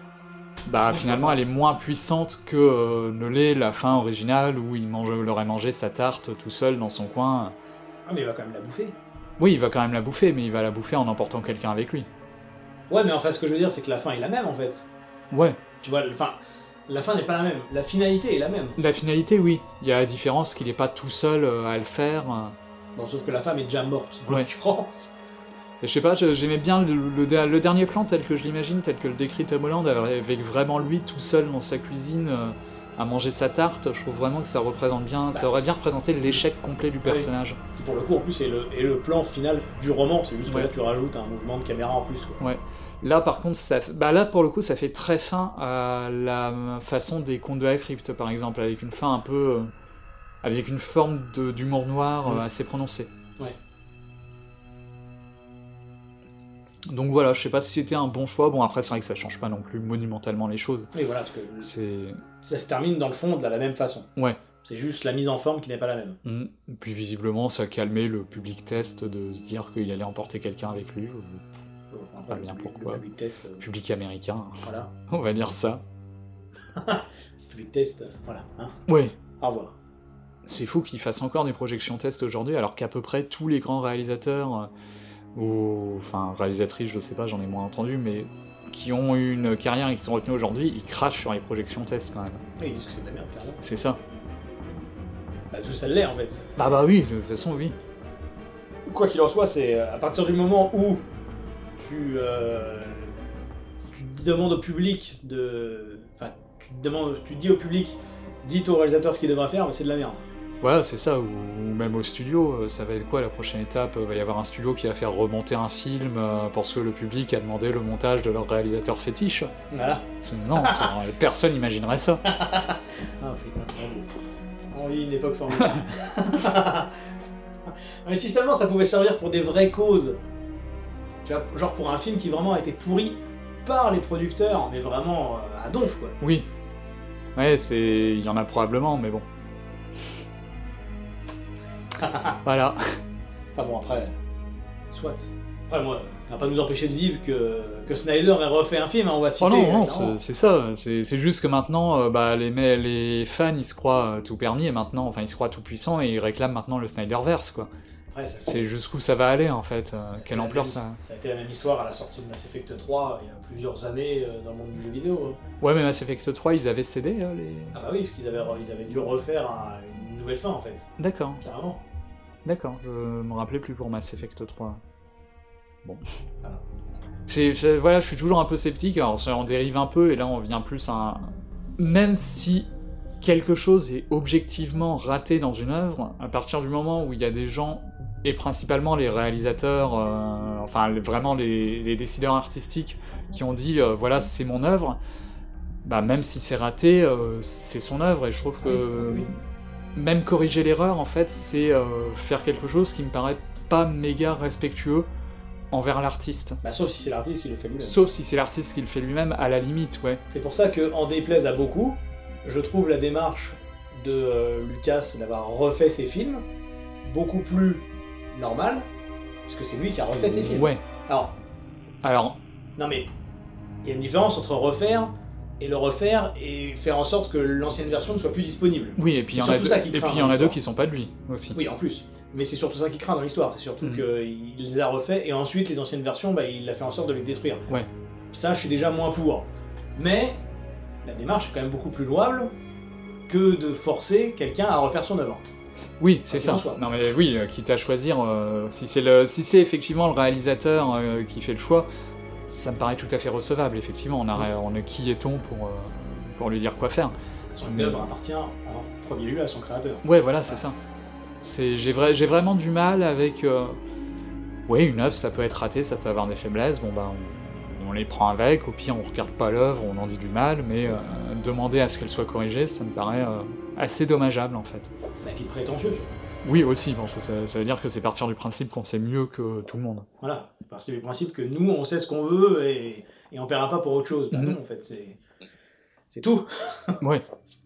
Speaker 1: Bah, finalement, elle est moins puissante que euh, ne l'est la fin originale où il, mange, il aurait mangé sa tarte tout seul dans son coin.
Speaker 2: Ah, mais il va quand même la bouffer.
Speaker 1: Oui, il va quand même la bouffer, mais il va la bouffer en emportant quelqu'un avec lui.
Speaker 2: Ouais, mais en fait, ce que je veux dire, c'est que la fin est la même, en fait.
Speaker 1: Ouais.
Speaker 2: Tu vois, enfin, la fin n'est pas la même. La finalité est la même.
Speaker 1: La finalité, oui. Il y a la différence qu'il n'est pas tout seul euh, à le faire.
Speaker 2: Bon, sauf que la femme est déjà morte, en
Speaker 1: ouais.
Speaker 2: l'occurrence.
Speaker 1: Et je sais pas, j'aimais bien le, le, le dernier plan tel que je l'imagine, tel que le décrit Tom Holland, avec vraiment lui tout seul dans sa cuisine... Euh, à manger sa tarte, je trouve vraiment que ça représente bien, bah, ça aurait bien représenté l'échec complet du personnage.
Speaker 2: Ouais. Qui pour le coup en plus est le, est le plan final du roman, c'est juste que ouais. là tu rajoutes un mouvement de caméra en plus. Quoi.
Speaker 1: Ouais. Là par contre, ça, bah là pour le coup ça fait très fin à la façon des Contes de la Crypte par exemple, avec une fin un peu... Euh, avec une forme de, d'humour noir mmh. euh, assez prononcée.
Speaker 2: Ouais.
Speaker 1: Donc voilà, je sais pas si c'était un bon choix, bon après c'est vrai que ça change pas non plus monumentalement les choses.
Speaker 2: Oui voilà, parce que
Speaker 1: c'est...
Speaker 2: ça se termine dans le fond de la même façon.
Speaker 1: Ouais.
Speaker 2: C'est juste la mise en forme qui n'est pas la même.
Speaker 1: Mmh. Et puis visiblement ça calmait le public test de se dire qu'il allait emporter quelqu'un avec lui.
Speaker 2: Enfin,
Speaker 1: pas bien pourquoi.
Speaker 2: Le public test. Euh...
Speaker 1: Public américain.
Speaker 2: Voilà.
Speaker 1: On va dire ça.
Speaker 2: Public test, euh, voilà. Hein.
Speaker 1: Ouais.
Speaker 2: Au revoir.
Speaker 1: C'est fou qu'ils fassent encore des projections test aujourd'hui alors qu'à peu près tous les grands réalisateurs... ou enfin réalisatrices, je sais pas, j'en ai moins entendu, mais qui ont une carrière et qui sont retenus aujourd'hui, ils crachent sur les projections test quand même.
Speaker 2: Oui, ils disent que c'est de la merde, clairement.
Speaker 1: C'est ça.
Speaker 2: Bah tout ça l'est en fait.
Speaker 1: Bah bah oui, de toute façon oui.
Speaker 2: Quoi qu'il en soit, c'est à partir du moment où tu, euh, tu demandes au public de... Enfin, tu, demandes, tu dis au public, dites au réalisateur ce qu'il devrait faire, mais c'est de la merde.
Speaker 1: Voilà, c'est ça, ou, ou même au studio, ça va être quoi la prochaine étape? Il va y avoir un studio qui va faire remonter un film euh, parce que le public a demandé le montage de leur réalisateur fétiche.
Speaker 2: Voilà.
Speaker 1: Non, ça, personne n'imaginerait ça.
Speaker 2: Ah putain, on vit une époque formidable. Mais si seulement ça pouvait servir pour des vraies causes. Tu vois, genre pour un film qui vraiment a été pourri par les producteurs, mais vraiment euh, à donf, quoi.
Speaker 1: Oui. Ouais, c'est... il y en a probablement, mais bon. Voilà.
Speaker 2: Enfin bon, après, soit. Après, moi, ça va pas nous empêcher de vivre que, que Snyder ait refait un film, hein, on va citer.
Speaker 1: Oh non, non, c'est, c'est ça. C'est, c'est juste que maintenant, euh, bah, les, les fans, ils se croient euh, tout permis, et maintenant, enfin, ils se croient tout puissants, et ils réclament maintenant le Snyderverse, quoi.
Speaker 2: Après, ça,
Speaker 1: c'est jusqu'où ça va aller en fait, euh, quelle ampleur
Speaker 2: même,
Speaker 1: ça...
Speaker 2: Ça a été la même histoire à la sortie de Mass Effect trois, il y a plusieurs années euh, dans le monde du jeu vidéo. Hein.
Speaker 1: Ouais, mais Mass Effect trois, ils avaient cédé euh, les...
Speaker 2: Ah bah oui, parce qu'ils avaient, ils avaient dû refaire un, une nouvelle fin en fait.
Speaker 1: D'accord.
Speaker 2: Carrément.
Speaker 1: D'accord, je me rappelais plus pour Mass Effect trois. Bon.
Speaker 2: Voilà.
Speaker 1: C'est, je, voilà, je suis toujours un peu sceptique, alors on dérive un peu, et là on vient plus à un... Même si quelque chose est objectivement raté dans une œuvre, à partir du moment où il y a des gens, et principalement les réalisateurs, euh, enfin vraiment les, les décideurs artistiques, qui ont dit euh, voilà c'est mon œuvre, bah même si c'est raté, euh, c'est son œuvre, et je trouve que
Speaker 2: Oui, oui.
Speaker 1: même corriger l'erreur en fait, c'est euh, faire quelque chose qui me paraît pas méga respectueux envers l'artiste.
Speaker 2: Bah, sauf si c'est l'artiste qui le fait lui-même.
Speaker 1: Sauf si c'est l'artiste qui le fait lui-même, à la limite, ouais.
Speaker 2: C'est pour ça que, en déplaise à beaucoup, je trouve la démarche de euh, Lucas d'avoir refait ses films beaucoup plus normale, puisque c'est lui qui a refait ses films.
Speaker 1: Ouais.
Speaker 2: Alors,
Speaker 1: Alors,
Speaker 2: non mais, il y a une différence entre refaire et le refaire et faire en sorte que l'ancienne version ne soit plus disponible.
Speaker 1: oui, et puis il y
Speaker 2: C'est
Speaker 1: en a
Speaker 2: surtout
Speaker 1: deux,
Speaker 2: ça qui
Speaker 1: et
Speaker 2: craint
Speaker 1: puis il y
Speaker 2: dans
Speaker 1: en a deux
Speaker 2: l'histoire.
Speaker 1: qui sont pas de lui, aussi.
Speaker 2: Oui, en plus. Mais c'est surtout ça qui craint dans l'histoire, c'est surtout
Speaker 1: Mhm.
Speaker 2: qu'il les a refait et ensuite les anciennes versions, bah, il a fait en sorte de les détruire.
Speaker 1: Ouais.
Speaker 2: Ça, je suis déjà moins pour. Mais la démarche est quand même beaucoup plus louable que de forcer quelqu'un à refaire son œuvre.
Speaker 1: Oui, c'est
Speaker 2: Quoi
Speaker 1: ça.
Speaker 2: qu'il en soit.
Speaker 1: Non mais oui, euh, quitte à choisir, euh, si c'est le, si c'est effectivement le réalisateur euh, qui fait le choix, ça me paraît tout à fait recevable, effectivement. On, a, on est qui est-on pour, euh, pour lui dire quoi faire.
Speaker 2: Son
Speaker 1: Mais-
Speaker 2: œuvre appartient en premier lieu à son créateur.
Speaker 1: Ouais, voilà, c'est ça. C'est, j'ai, vra- j'ai vraiment du mal avec... Euh... Oui, une œuvre, ça peut être raté, ça peut avoir des faiblesses, bon ben, on, on les prend avec, au pire, on regarde pas l'œuvre, on en dit du mal, mais euh, demander à ce qu'elle soit corrigée, ça me paraît euh, assez dommageable, en fait.
Speaker 2: Et puis prétentieux.
Speaker 1: Oui, aussi, bon, ça, ça, ça veut dire que c'est partir du principe qu'on sait mieux que tout le monde.
Speaker 2: Voilà. C'est parti du principe que nous, on sait ce qu'on veut et, et on paiera pas pour autre chose. Bah
Speaker 1: Mhm.
Speaker 2: non, en fait, c'est... C'est tout.
Speaker 1: Ouais.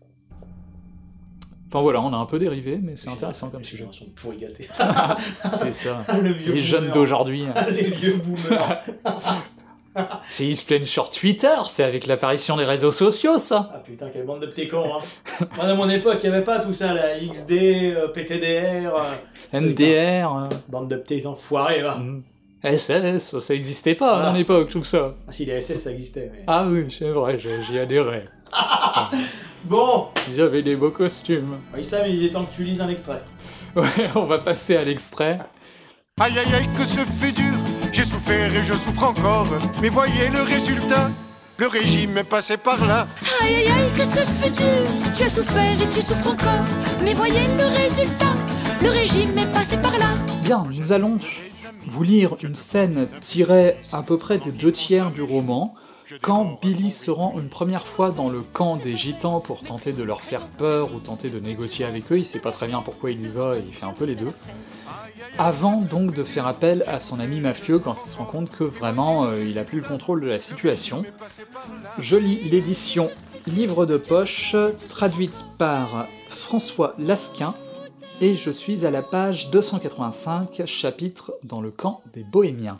Speaker 1: Enfin voilà, on a un peu dérivé, mais c'est intéressant comme sujet.
Speaker 2: Ils sont pourri gâtés.
Speaker 1: C'est ça.
Speaker 2: Le vieux
Speaker 1: Les jeunes
Speaker 2: boomer.
Speaker 1: d'aujourd'hui.
Speaker 2: Les vieux boomers.
Speaker 1: S'ils se plaignent sur Twitter, c'est avec l'apparition des réseaux sociaux, ça.
Speaker 2: Ah putain, quelle bande de petits cons, hein. Moi, à mon époque, il n'y avait pas tout ça, la X D, euh, P T D R, euh,
Speaker 1: M D R, euh,
Speaker 2: bande de petits enfoirés, va.
Speaker 1: mm, S S, ça existait pas à
Speaker 2: Voilà.
Speaker 1: mon époque, tout ça.
Speaker 2: Ah si, les S S, ça existait, mais...
Speaker 1: Ah oui, c'est vrai, j'ai- j'y adhérais.
Speaker 2: Bon,
Speaker 1: J'avais des beaux costumes.
Speaker 2: oui, ça, mais il est temps que tu lises un extrait.
Speaker 1: Ouais, on va passer à l'extrait.
Speaker 9: Aïe aïe aïe que ce fut dur, j'ai souffert et je souffre encore. Mais voyez le résultat, le régime est passé par là.
Speaker 10: Aïe aïe aïe que ce fut dur, tu as souffert et tu souffres encore. Mais voyez le résultat, le régime est passé par là.
Speaker 1: Bien, nous allons vous lire une scène tirée à peu près des deux tiers du roman, quand Billy se rend une première fois dans le camp des gitans pour tenter de leur faire peur ou tenter de négocier avec eux, il sait pas très bien pourquoi il y va et il fait un peu les deux, avant donc de faire appel à son ami mafieux quand il se rend compte que vraiment euh, il a plus le contrôle de la situation. Je lis l'édition Livre de poche, traduite par François Lasquin, et je suis à la page deux cent quatre-vingt-cinq, chapitre dans le camp des Bohémiens.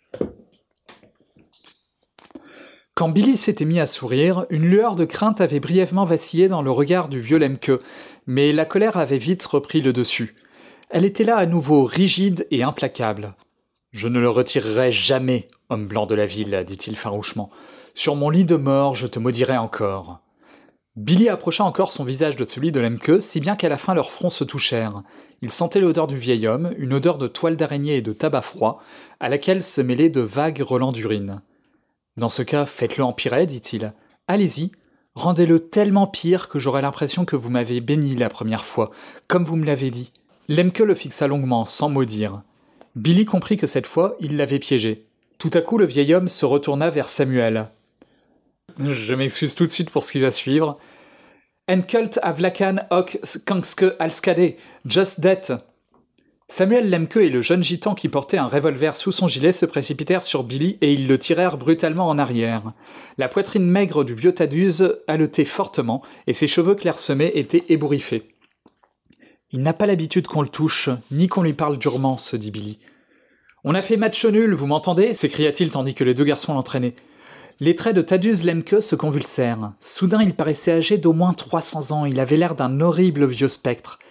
Speaker 1: Quand Billy s'était mis à sourire, une lueur de crainte avait brièvement vacillé dans le regard du vieux Lemke, mais la colère avait vite repris le dessus. Elle était là à nouveau, rigide et implacable. « Je ne le retirerai jamais, homme blanc de la ville, » dit-il farouchement. « Sur mon lit de mort, je te maudirai encore. » Billy approcha encore son visage de celui de Lemke, si bien qu'à la fin leurs fronts se touchèrent. Il sentait l'odeur du vieil homme, une odeur de toile d'araignée et de tabac froid, à laquelle se mêlaient de vagues relents d'urine. « Dans ce cas, faites-le empirer, dit-il. Allez-y, rendez-le tellement pire que j'aurai l'impression que vous m'avez béni la première fois, comme vous me l'avez dit. » Lemke le fixa longuement, sans mot dire. Billy comprit que cette fois, il l'avait piégé. Tout à coup, le vieil homme se retourna vers Samuel. Je m'excuse tout de suite pour ce qui va suivre. « Enkult avlakan ok kanske alskade, just that !» Samuel Lemke et le jeune gitan qui portait un revolver sous son gilet se précipitèrent sur Billy et ils le tirèrent brutalement en arrière. La poitrine maigre du vieux Taduse haletait fortement et ses cheveux clairsemés étaient ébouriffés. « Il n'a pas l'habitude qu'on le touche, ni qu'on lui parle durement, » se dit Billy. « On a fait match nul, vous m'entendez » s'écria-t-il tandis que les deux garçons l'entraînaient. Les traits de Taduse Lemke se convulsèrent. Soudain, il paraissait âgé d'au moins trois cents ans, il avait l'air d'un horrible vieux spectre.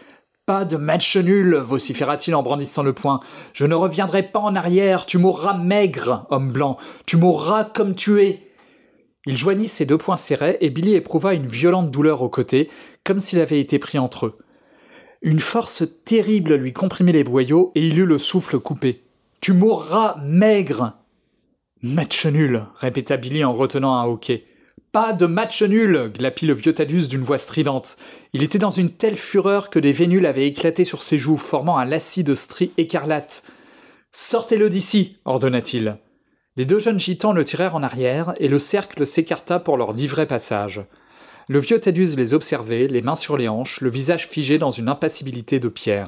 Speaker 1: « Pas de match nul !» vociféra-t-il en brandissant le poing. « Je ne reviendrai pas en arrière, tu mourras maigre, homme blanc, tu mourras comme tu es !» Il joignit ses deux poings serrés et Billy éprouva une violente douleur au côté, comme s'il avait été pris entre eux. Une force terrible lui comprimait les boyaux et il eut le souffle coupé. « Tu mourras maigre !»« Match nul !» répéta Billy en retenant un hoquet. « Pas de match nul !» glapit le vieux Thaddeus d'une voix stridente. Il était dans une telle fureur que des vénules avaient éclaté sur ses joues, formant un lacis de stries écarlates. « Sortez-le d'ici !» ordonna-t-il. Les deux jeunes gitans le tirèrent en arrière, et le cercle s'écarta pour leur livrer passage. Le vieux Thaddeus les observait, les mains sur les hanches, le visage figé dans une impassibilité de pierre.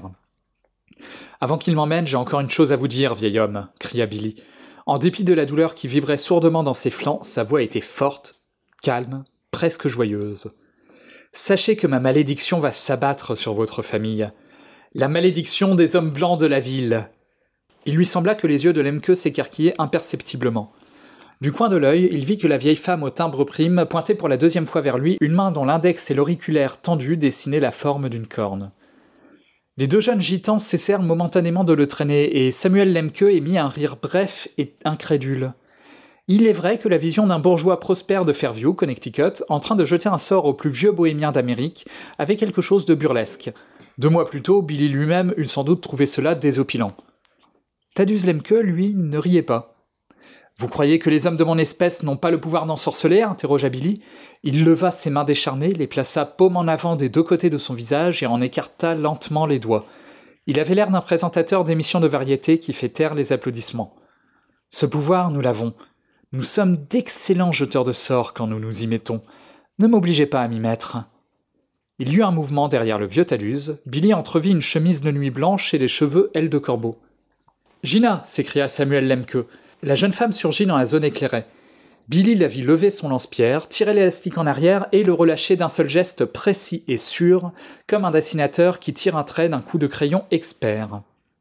Speaker 1: « Avant qu'il m'emmène, j'ai encore une chose à vous dire, vieil homme !» cria Billy. En dépit de la douleur qui vibrait sourdement dans ses flancs, sa voix était forte, calme, presque joyeuse. « Sachez que ma malédiction va s'abattre sur votre famille. La malédiction des hommes blancs de la ville !» Il lui sembla que les yeux de Lemke s'écarquillaient imperceptiblement. Du coin de l'œil, il vit que la vieille femme au timbre prime pointait pour la deuxième fois vers lui, une main dont l'index et l'auriculaire tendu dessinaient la forme d'une corne. Les deux jeunes gitans cessèrent momentanément de le traîner, et Samuel Lemke émit un rire bref et incrédule. Il est vrai que la vision d'un bourgeois prospère de Fairview, Connecticut, en train de jeter un sort au plus vieux bohémien d'Amérique, avait quelque chose de burlesque. Deux mois plus tôt, Billy lui-même eût sans doute trouvé cela désopilant. Thaddeus Lemke, lui, ne riait pas. « Vous croyez que les hommes de mon espèce n'ont pas le pouvoir d'ensorceler ?» interrogea Billy. Il leva ses mains décharnées, les plaça paume en avant des deux côtés de son visage et en écarta lentement les doigts. Il avait l'air d'un présentateur d'émissions de variété qui fait taire les applaudissements. « Ce pouvoir, nous l'avons. Nous sommes d'excellents jeteurs de sorts quand nous nous y mettons. Ne m'obligez pas à m'y mettre. » Il y eut un mouvement derrière le vieux Thaddeus. Billy entrevit une chemise de nuit blanche et les cheveux ailes de corbeau. « Gina !» s'écria Samuel Lemke. La jeune femme surgit dans la zone éclairée. Billy la vit lever son lance-pierre, tirer l'élastique en arrière et le relâcher d'un seul geste précis et sûr, comme un dessinateur qui tire un trait d'un coup de crayon expert.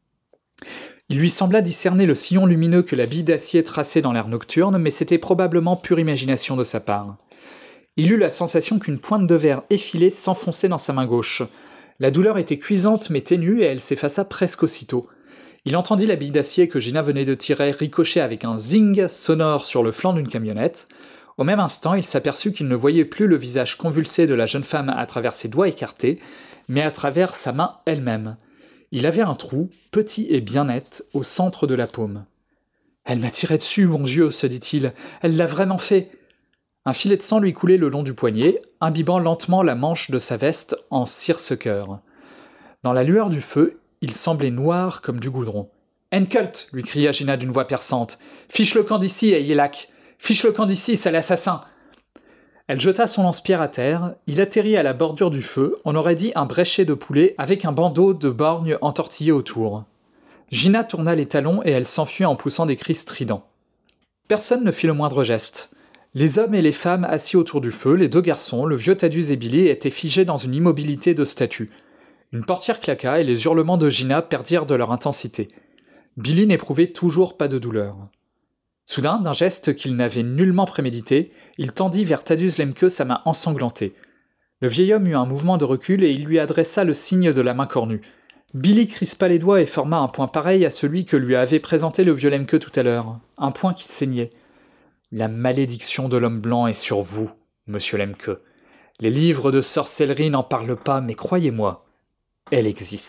Speaker 1: Il lui sembla discerner le sillon lumineux que la bille d'acier traçait dans l'air nocturne, mais c'était probablement pure imagination de sa part. Il eut la sensation qu'une pointe de verre effilée s'enfonçait dans sa main gauche. La douleur était cuisante mais ténue et elle s'effaça presque aussitôt. Il entendit la bille d'acier que Gina venait de tirer ricocher avec un zing sonore sur le flanc d'une camionnette. Au même instant, il s'aperçut qu'il ne voyait plus le visage convulsé de la jeune femme à travers ses doigts écartés, mais à travers sa main elle-même. Il avait un trou, petit et bien net, au centre de la paume. « Elle m'a tiré dessus, mon Dieu !» se dit-il. « Elle l'a vraiment fait !» Un filet de sang lui coulait le long du poignet, imbibant lentement la manche de sa veste en seersucker. Dans la lueur du feu, il semblait noir comme du goudron. « Encult !» lui cria Gina d'une voix perçante. « Fiche le camp d'ici, Ayelak ! Fiche le camp d'ici, c'est l'assassin !» Elle jeta son lance-pierre à terre, il atterrit à la bordure du feu, on aurait dit un bréchet de poulet avec un bandeau de borgne entortillé autour. Gina tourna les talons et elle s'enfuit en poussant des cris stridents. Personne ne fit le moindre geste. Les hommes et les femmes assis autour du feu, les deux garçons, le vieux Thaddeus et Billy, étaient figés dans une immobilité de statue. Une portière claqua et les hurlements de Gina perdirent de leur intensité. Billy n'éprouvait toujours pas de douleur. Soudain, d'un geste qu'il n'avait nullement prémédité, il tendit vers Thaddeus Lemke sa main ensanglantée. Le vieil homme eut un mouvement de recul et il lui adressa le signe de la main cornue. Billy crispa les doigts et forma un point pareil à celui que lui avait présenté le vieux Lemke tout à l'heure, un point qui saignait. « La malédiction de l'homme blanc est sur vous, monsieur Lemke. Les livres de sorcellerie n'en parlent pas, mais croyez-moi, elle existe. »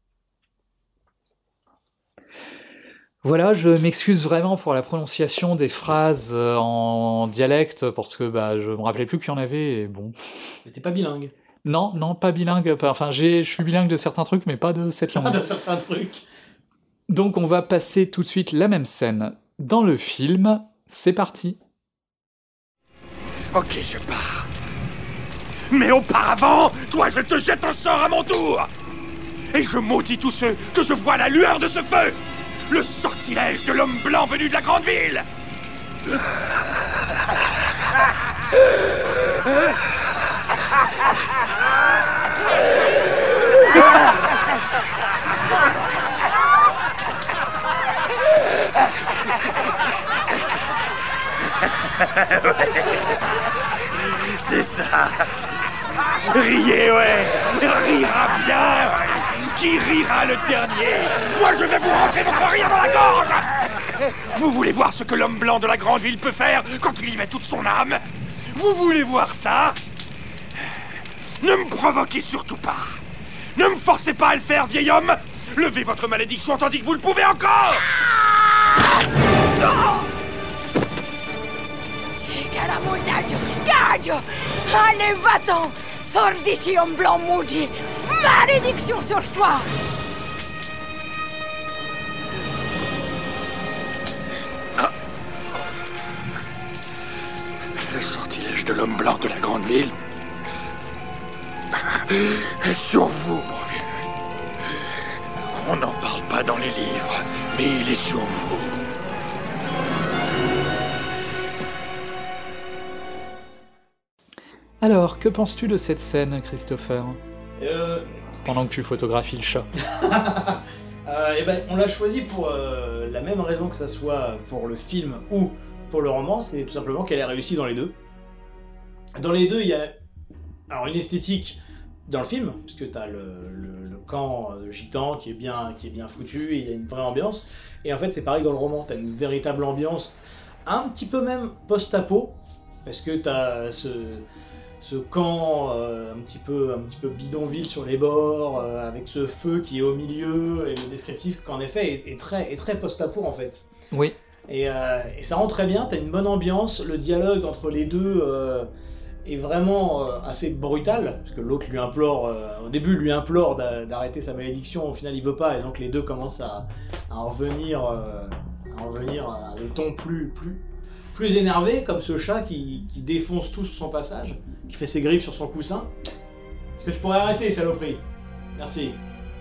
Speaker 1: Voilà, je m'excuse vraiment pour la prononciation des phrases en dialecte, parce que bah, je me rappelais plus qu'il y en avait, et bon...
Speaker 2: Mais t'es pas bilingue?
Speaker 1: Non, non, pas bilingue, enfin j'ai, je suis bilingue de certains trucs, mais pas de cette langue.
Speaker 2: de certains trucs.
Speaker 1: Donc on va passer tout de suite la même scène dans le film, c'est parti.
Speaker 8: Ok, je pars. Mais auparavant, toi je te jette un sort à mon tour. Et je maudis tous ceux que je vois à la lueur de ce feu. Le sortilège de l'homme blanc venu de la grande ville. C'est ça. Riez, ouais. Rira bien, ouais. Qui rira le dernier? Moi, je vais vous rentrer votre rire dans la gorge. Vous voulez voir ce que l'homme blanc de la grande ville peut faire quand il y met toute son âme? Vous voulez voir ça? Ne me provoquez surtout pas. Ne me forcez pas à le faire, vieil homme. Levez votre malédiction tandis que vous le pouvez encore.
Speaker 10: Allez, va-t'en! Sors d'ici, homme blanc maudit! Malédiction sur toi!
Speaker 8: Ah. Le sortilège de l'homme blanc de la grande ville est sur vous, mon vieux. On n'en parle pas dans les livres, mais il est sur vous.
Speaker 1: Alors, que penses-tu de cette scène, Christopher?
Speaker 2: euh...
Speaker 1: Pendant que tu photographies le chat.
Speaker 2: euh, et ben, on l'a choisi pour euh, la même raison que ça soit pour le film ou pour le roman, c'est tout simplement qu'elle est réussie dans les deux. Dans les deux, il y a alors une esthétique dans le film, puisque t'as le, le, le camp de gitans qui est bien, qui est bien foutu, et il y a une vraie ambiance. Et en fait, c'est pareil dans le roman, t'as une véritable ambiance, un petit peu même post-apo, parce que t'as ce... ce camp euh, un, petit peu, un petit peu bidonville sur les bords, euh, avec ce feu qui est au milieu, et le descriptif qu'en effet est, est très, est très post-apo en fait.
Speaker 1: Oui.
Speaker 2: Et, euh, et ça rend très bien, t'as une bonne ambiance, le dialogue entre les deux euh, est vraiment euh, assez brutal, parce que l'autre lui implore, euh, au début lui implore d'a- d'arrêter sa malédiction, au final il veut pas, et donc les deux commencent à, à en venir, euh, à en venir à des tons plus... plus plus énervé, comme ce chat qui, qui défonce tout sur son passage, qui fait ses griffes sur son coussin. Est-ce que tu pourrais arrêter, saloperie? Merci.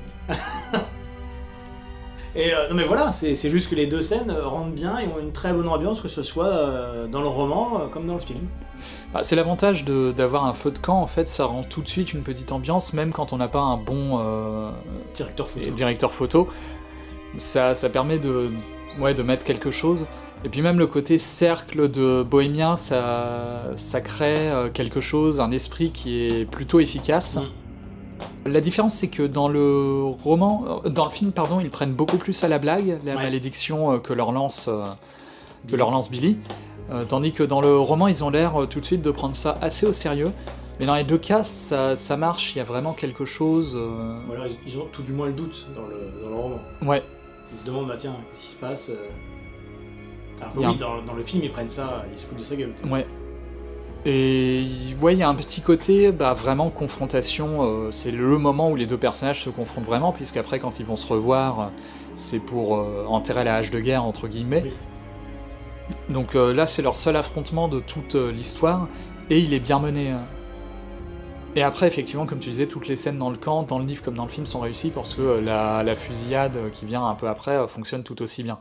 Speaker 2: Et euh, non mais voilà, c'est, c'est juste que les deux scènes euh, rendent bien et ont une très bonne ambiance, que ce soit euh, dans le roman euh, comme dans le film.
Speaker 1: Bah, c'est l'avantage de, d'avoir un feu de camp, en fait, ça rend tout de suite une petite ambiance, même quand on n'a pas un bon euh,
Speaker 2: directeur photo.
Speaker 1: Directeur photo. Ça, ça permet de, ouais, de mettre quelque chose. Et puis même le côté cercle de bohémien, ça, ça crée quelque chose, un esprit qui est plutôt efficace. Mmh. La différence, c'est que dans le roman, dans le film, pardon, ils prennent beaucoup plus à la blague, la ouais. malédiction que leur lance, que leur lance Billy. Euh, tandis que dans le roman, ils ont l'air tout de suite de prendre ça assez au sérieux. Mais dans les deux cas, ça, ça marche, il y a vraiment quelque chose... Euh...
Speaker 2: Voilà, ils, ils ont tout du moins le doute dans le, dans le roman.
Speaker 1: Ouais.
Speaker 2: Ils se demandent, bah tiens, qu'est-ce qui se passe euh... Alors que oui, un... dans, dans le film, ils prennent ça, ils se foutent de sa gueule.
Speaker 1: Ouais. Et ouais, il y a un petit côté, bah, vraiment confrontation, euh, c'est le moment où les deux personnages se confrontent vraiment, puisqu'après, quand ils vont se revoir, c'est pour euh, enterrer la hache de guerre, entre guillemets. Oui. Donc euh, là, c'est leur seul affrontement de toute euh, l'histoire, et il est bien mené. Hein. Et après, effectivement, comme tu disais, toutes les scènes dans le camp, dans le livre comme dans le film, sont réussies, parce que euh, la, la fusillade qui vient un peu après euh, fonctionne tout aussi bien.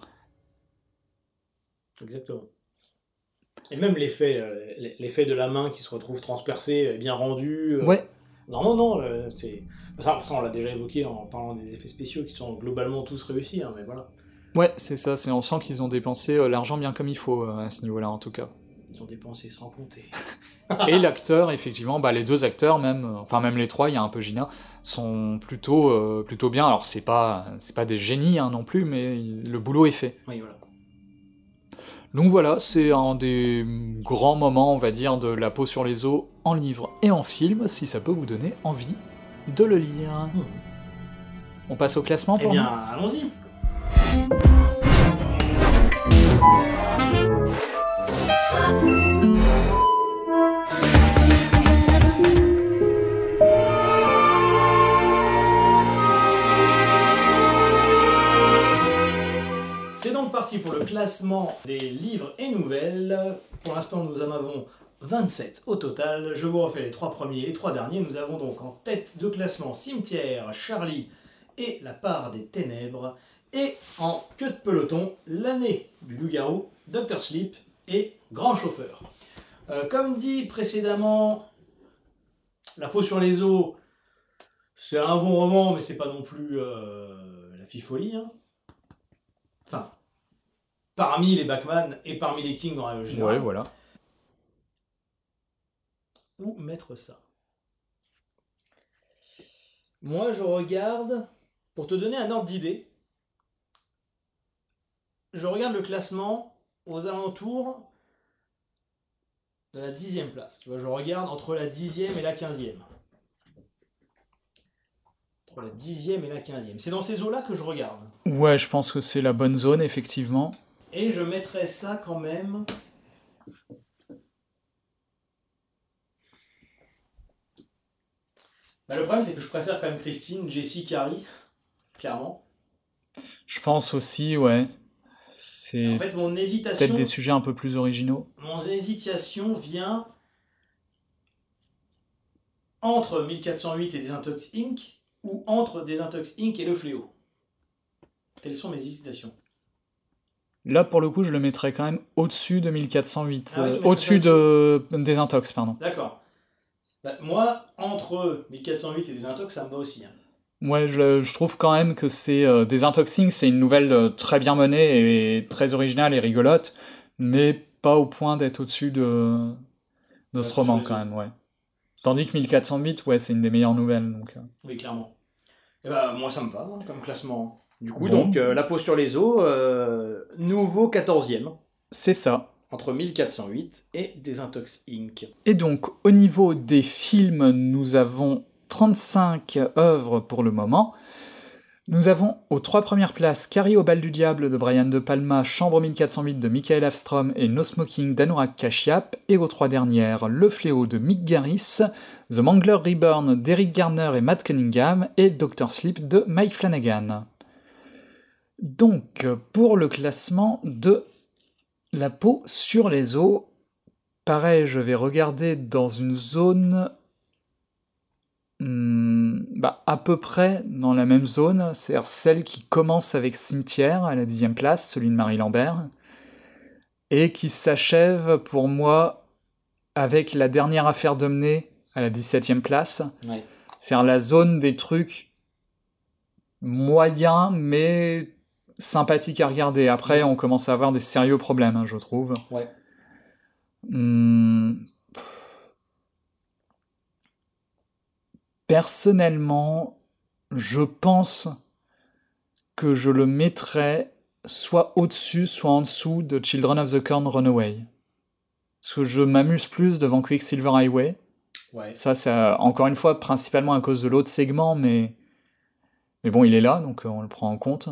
Speaker 2: Exactement. Et même l'effet, euh, l'effet de la main qui se retrouve transpercée, bien rendu. Euh...
Speaker 1: Ouais.
Speaker 2: Non, non, non, euh, c'est... Ça, ça, on l'a déjà évoqué en parlant des effets spéciaux qui sont globalement tous réussis, hein, mais voilà.
Speaker 1: Ouais, c'est ça, c'est, on sent qu'ils ont dépensé euh, l'argent bien comme il faut, euh, à ce niveau-là, en tout cas.
Speaker 2: Ils ont dépensé sans compter.
Speaker 1: Et l'acteur, effectivement, bah, les deux acteurs, même, euh, enfin même les trois, il y a un peu Gina, sont plutôt, euh, plutôt bien. Alors c'est pas, c'est pas des génies hein, non plus, mais le boulot est fait.
Speaker 2: Oui, voilà.
Speaker 1: Donc voilà, c'est un des grands moments, on va dire, de La peau sur les os en livre et en film, si ça peut vous donner envie de le lire. Mmh. On passe au classement pour
Speaker 2: Eh bien,
Speaker 1: nous
Speaker 2: allons-y. C'est donc parti pour le classement des livres et nouvelles. Pour l'instant, nous en avons vingt-sept au total. Je vous refais les trois premiers et les trois derniers. Nous avons donc en tête de classement Cimetière, Charlie et La part des ténèbres. Et en queue de peloton, L'année du loup-garou, Docteur Sleep et Grand chauffeur. Euh, comme dit précédemment, La peau sur les os, c'est un bon roman, mais c'est pas non plus euh, la fifolie. Hein. Enfin, parmi les Bachman et parmi les King en règle générale.
Speaker 1: Ouais, voilà.
Speaker 2: Où mettre ça? Moi, je regarde, pour te donner un ordre d'idée, je regarde le classement aux alentours de la dixième place. Tu vois, je regarde entre la dixième et la quinzième. Entre la dixième et la quinzième. C'est dans ces eaux-là que je regarde.
Speaker 1: Ouais, je pense que c'est la bonne zone, effectivement.
Speaker 2: Et je mettrais ça quand même... Bah, le problème, c'est que je préfère quand même Christine, Jessie, Carrie, clairement.
Speaker 1: Je pense aussi, ouais. C'est
Speaker 2: en fait, mon hésitation...
Speaker 1: peut-être des sujets un peu plus originaux.
Speaker 2: Mon hésitation vient entre mille quatre cent huit et Désintox Incorporated ou entre Désintox Incorporated et Le Fléau. Telles sont mes hésitations.
Speaker 1: Là, pour le coup, je le mettrais quand même au-dessus de mille quatre cent huit.
Speaker 2: Ah ouais,
Speaker 1: euh, au-dessus de Désintox, pardon.
Speaker 2: D'accord. Bah, moi, entre mille quatre cent huit et Désintox, ça me va aussi. Hein.
Speaker 1: Ouais, je, je trouve quand même que c'est... Euh, Désintoxing, c'est une nouvelle euh, très bien menée et très originale et rigolote, mais pas au point d'être au-dessus de, de ce
Speaker 2: Ouais,
Speaker 1: roman, quand même, ouais. Tandis que mille quatre cent huit, ouais, c'est une des meilleures nouvelles, donc... Euh...
Speaker 2: Oui, clairement. Et bah, moi, ça me va, hein, comme classement. Du coup,
Speaker 1: Bon.
Speaker 2: donc, euh, La peau sur les os, euh, nouveau quatorzième.
Speaker 1: C'est ça.
Speaker 2: Entre mille quatre cent huit et Désintox Incorporated.
Speaker 1: Et donc, au niveau des films, nous avons trente-cinq œuvres pour le moment. Nous avons aux trois premières places Carrie au bal du diable de Brian De Palma, Chambre mille quatre cent huit de Michael Afstrom et No Smoking d'Anurag Kashyap, et aux trois dernières Le Fléau de Mick Garris, The Mangler Reborn d'Eric Garner et Matt Cunningham, et Doctor Sleep de Mike Flanagan. Donc, pour le classement de La peau sur les os, pareil, je vais regarder dans une zone... Hmm, bah, à peu près dans la même zone, c'est-à-dire celle qui commence avec Cimetière à la dixième place, celui de Marie Lambert, et qui s'achève pour moi avec La dernière affaire Domney à la dix-septième place.
Speaker 2: Ouais.
Speaker 1: C'est-à-dire la zone des trucs moyens mais sympathiques à regarder. Après, on commence à avoir des sérieux problèmes, hein, je trouve.
Speaker 2: Ouais.
Speaker 1: Hmm. Personnellement, je pense que je le mettrais soit au-dessus, soit en dessous de Children of the Corn Runaway. Parce que je m'amuse plus devant Quicksilver Highway.
Speaker 2: Ouais.
Speaker 1: Ça, c'est encore une fois principalement à cause de l'autre segment, mais... mais bon, il est là, donc on le prend en compte.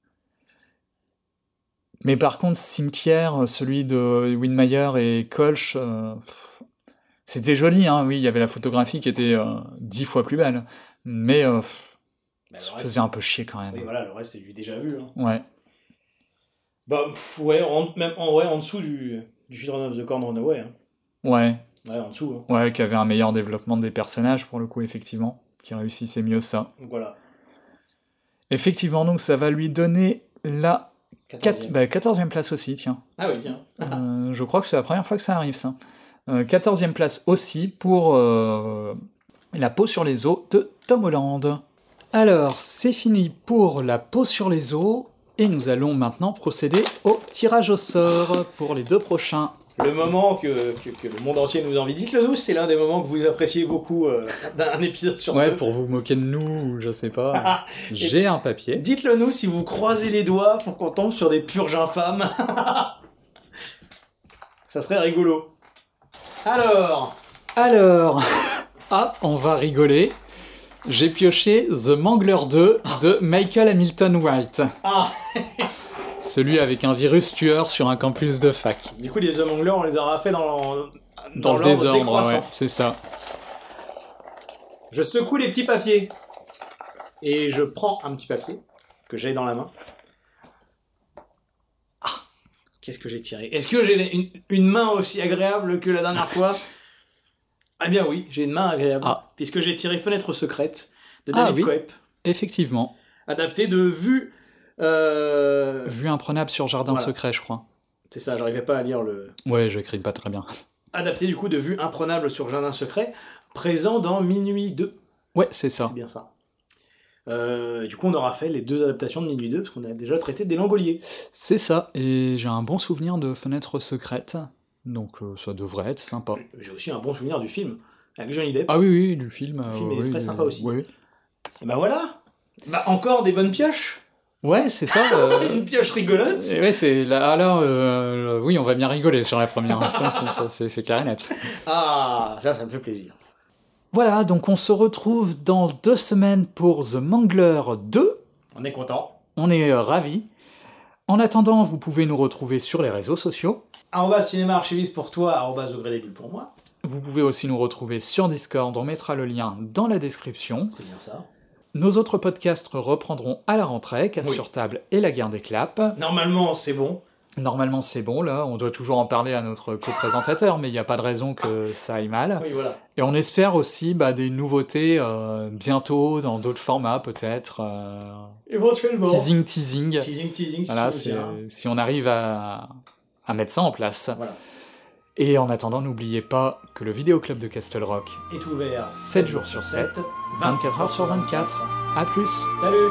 Speaker 1: Mais par contre, Cimetière, celui de Winmeyer et Kolsch... Euh... C'était joli, hein, oui, il y avait la photographie qui était euh, dix fois plus belle, mais euh,
Speaker 2: bah,
Speaker 1: ça
Speaker 2: reste,
Speaker 1: faisait un peu chier quand même.
Speaker 2: Oui, voilà, le reste c'est du déjà vu. Hein.
Speaker 1: Ouais.
Speaker 2: Bah, pff, ouais, en, même en, ouais, en dessous du, du Children of the Corn Runaway. Hein.
Speaker 1: Ouais.
Speaker 2: Ouais, en dessous. Hein.
Speaker 1: Ouais, qui avait un meilleur développement des personnages, pour le coup, effectivement, qui réussissait mieux ça.
Speaker 2: Donc voilà.
Speaker 1: Effectivement, donc ça va lui donner la
Speaker 2: quatorzième.
Speaker 1: Bah, quatorzième place aussi, tiens.
Speaker 2: Ah oui, tiens.
Speaker 1: euh, je crois que c'est la première fois que ça arrive, ça. Euh, quatorzième place aussi pour euh, La peau sur les os de Tom Holland. Alors, c'est fini pour La peau sur les os, et nous allons maintenant procéder au tirage au sort pour les deux prochains.
Speaker 2: Le moment que, que, que le monde entier nous envie. Dites-le nous, c'est l'un des moments que vous appréciez beaucoup euh, d'un épisode sur
Speaker 1: ouais,
Speaker 2: deux.
Speaker 1: pour vous moquer de nous, ou je sais pas. J'ai un papier.
Speaker 2: Dites-le nous si vous croisez les doigts pour qu'on tombe sur des purges infâmes. Ça serait rigolo. Alors
Speaker 1: Alors ah, on va rigoler. J'ai pioché The Mangler deux de Michael Hamilton White.
Speaker 2: Ah
Speaker 1: Celui avec un virus tueur sur un campus de fac.
Speaker 2: Du coup, les The Mangler, on les aura fait dans, dans,
Speaker 1: dans le désordre, ouais, c'est ça.
Speaker 2: Je secoue les petits papiers. Et je prends un petit papier que j'ai dans la main. Ah, qu'est-ce que j'ai tiré? Est-ce que j'ai une, une main aussi agréable que la dernière fois? Ah bien oui, j'ai une main agréable. Ah. Puisque j'ai tiré Fenêtre secrète de David
Speaker 1: ah, oui.
Speaker 2: Koepp.
Speaker 1: Effectivement.
Speaker 2: Adapté de Vue... Euh...
Speaker 1: Vue imprenable sur Jardin voilà. secret, je crois.
Speaker 2: C'est ça, j'arrivais pas à lire le...
Speaker 1: Ouais, j'écris pas très bien.
Speaker 2: Adapté du coup de Vue imprenable sur Jardin secret, présent dans Minuit deux.
Speaker 1: Ouais, c'est ça.
Speaker 2: C'est bien ça. Euh, du coup, on aura fait les deux adaptations de Minuit deux, parce qu'on a déjà traité des Langoliers.
Speaker 1: C'est ça, et j'ai un bon souvenir de Fenêtre secrète, donc euh, ça devrait être sympa.
Speaker 2: J'ai aussi un bon souvenir du film, avec Johnny Depp.
Speaker 1: Ah oui, oui, du film.
Speaker 2: Le film
Speaker 1: euh,
Speaker 2: est
Speaker 1: oui,
Speaker 2: très sympa aussi.
Speaker 1: Oui.
Speaker 2: Et bah voilà. Bah encore des bonnes pioches.
Speaker 1: Ouais, c'est ça. Euh...
Speaker 2: Une pioche rigolote.
Speaker 1: Et ouais, c'est là. Alors, euh, oui, on va bien rigoler sur la première. ça, ça, ça, c'est, c'est clair et net.
Speaker 2: Ah, ça, ça me fait plaisir.
Speaker 1: Voilà, donc on se retrouve dans deux semaines pour The Mangler deux.
Speaker 2: On est content.
Speaker 1: On est euh, ravis. En attendant, vous pouvez nous retrouver sur les réseaux sociaux.
Speaker 2: Arrobas cinéma archiviste pour toi, arrobas au gré des bulles pour moi.
Speaker 1: Vous pouvez aussi nous retrouver sur Discord, on mettra le lien dans la description.
Speaker 2: C'est bien ça.
Speaker 1: Nos autres podcasts reprendront à la rentrée, Casse
Speaker 2: Oui.
Speaker 1: sur table et La Guerre des Claps.
Speaker 2: Normalement, c'est bon.
Speaker 1: Normalement, c'est bon, là, on doit toujours en parler à notre co-présentateur, mais il n'y a pas de raison que ça aille mal.
Speaker 2: Oui, voilà.
Speaker 1: Et on espère aussi bah, des nouveautés euh, bientôt, dans d'autres formats peut-être. Euh...
Speaker 2: Éventuellement.
Speaker 1: Teasing, teasing.
Speaker 2: Teasing, teasing,
Speaker 1: Voilà,
Speaker 2: si,
Speaker 1: c'est, si on arrive à, à mettre ça en place.
Speaker 2: Voilà.
Speaker 1: Et en attendant, n'oubliez pas que le vidéoclub de Castle Rock
Speaker 2: est ouvert
Speaker 1: sept jours sur sept, vingt-quatre heures sur vingt-quatre. A plus.
Speaker 2: Salut.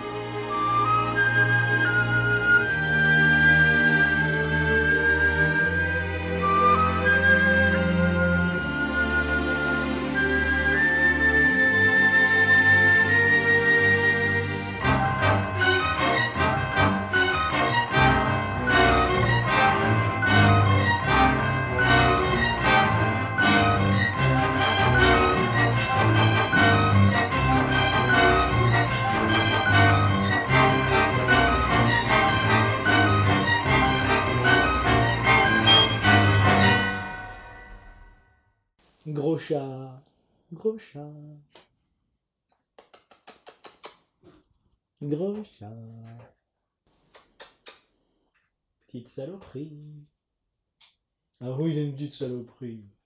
Speaker 2: Gros chat, gros chat, gros chat, petite saloperie. Ah oui, c'est une petite saloperie.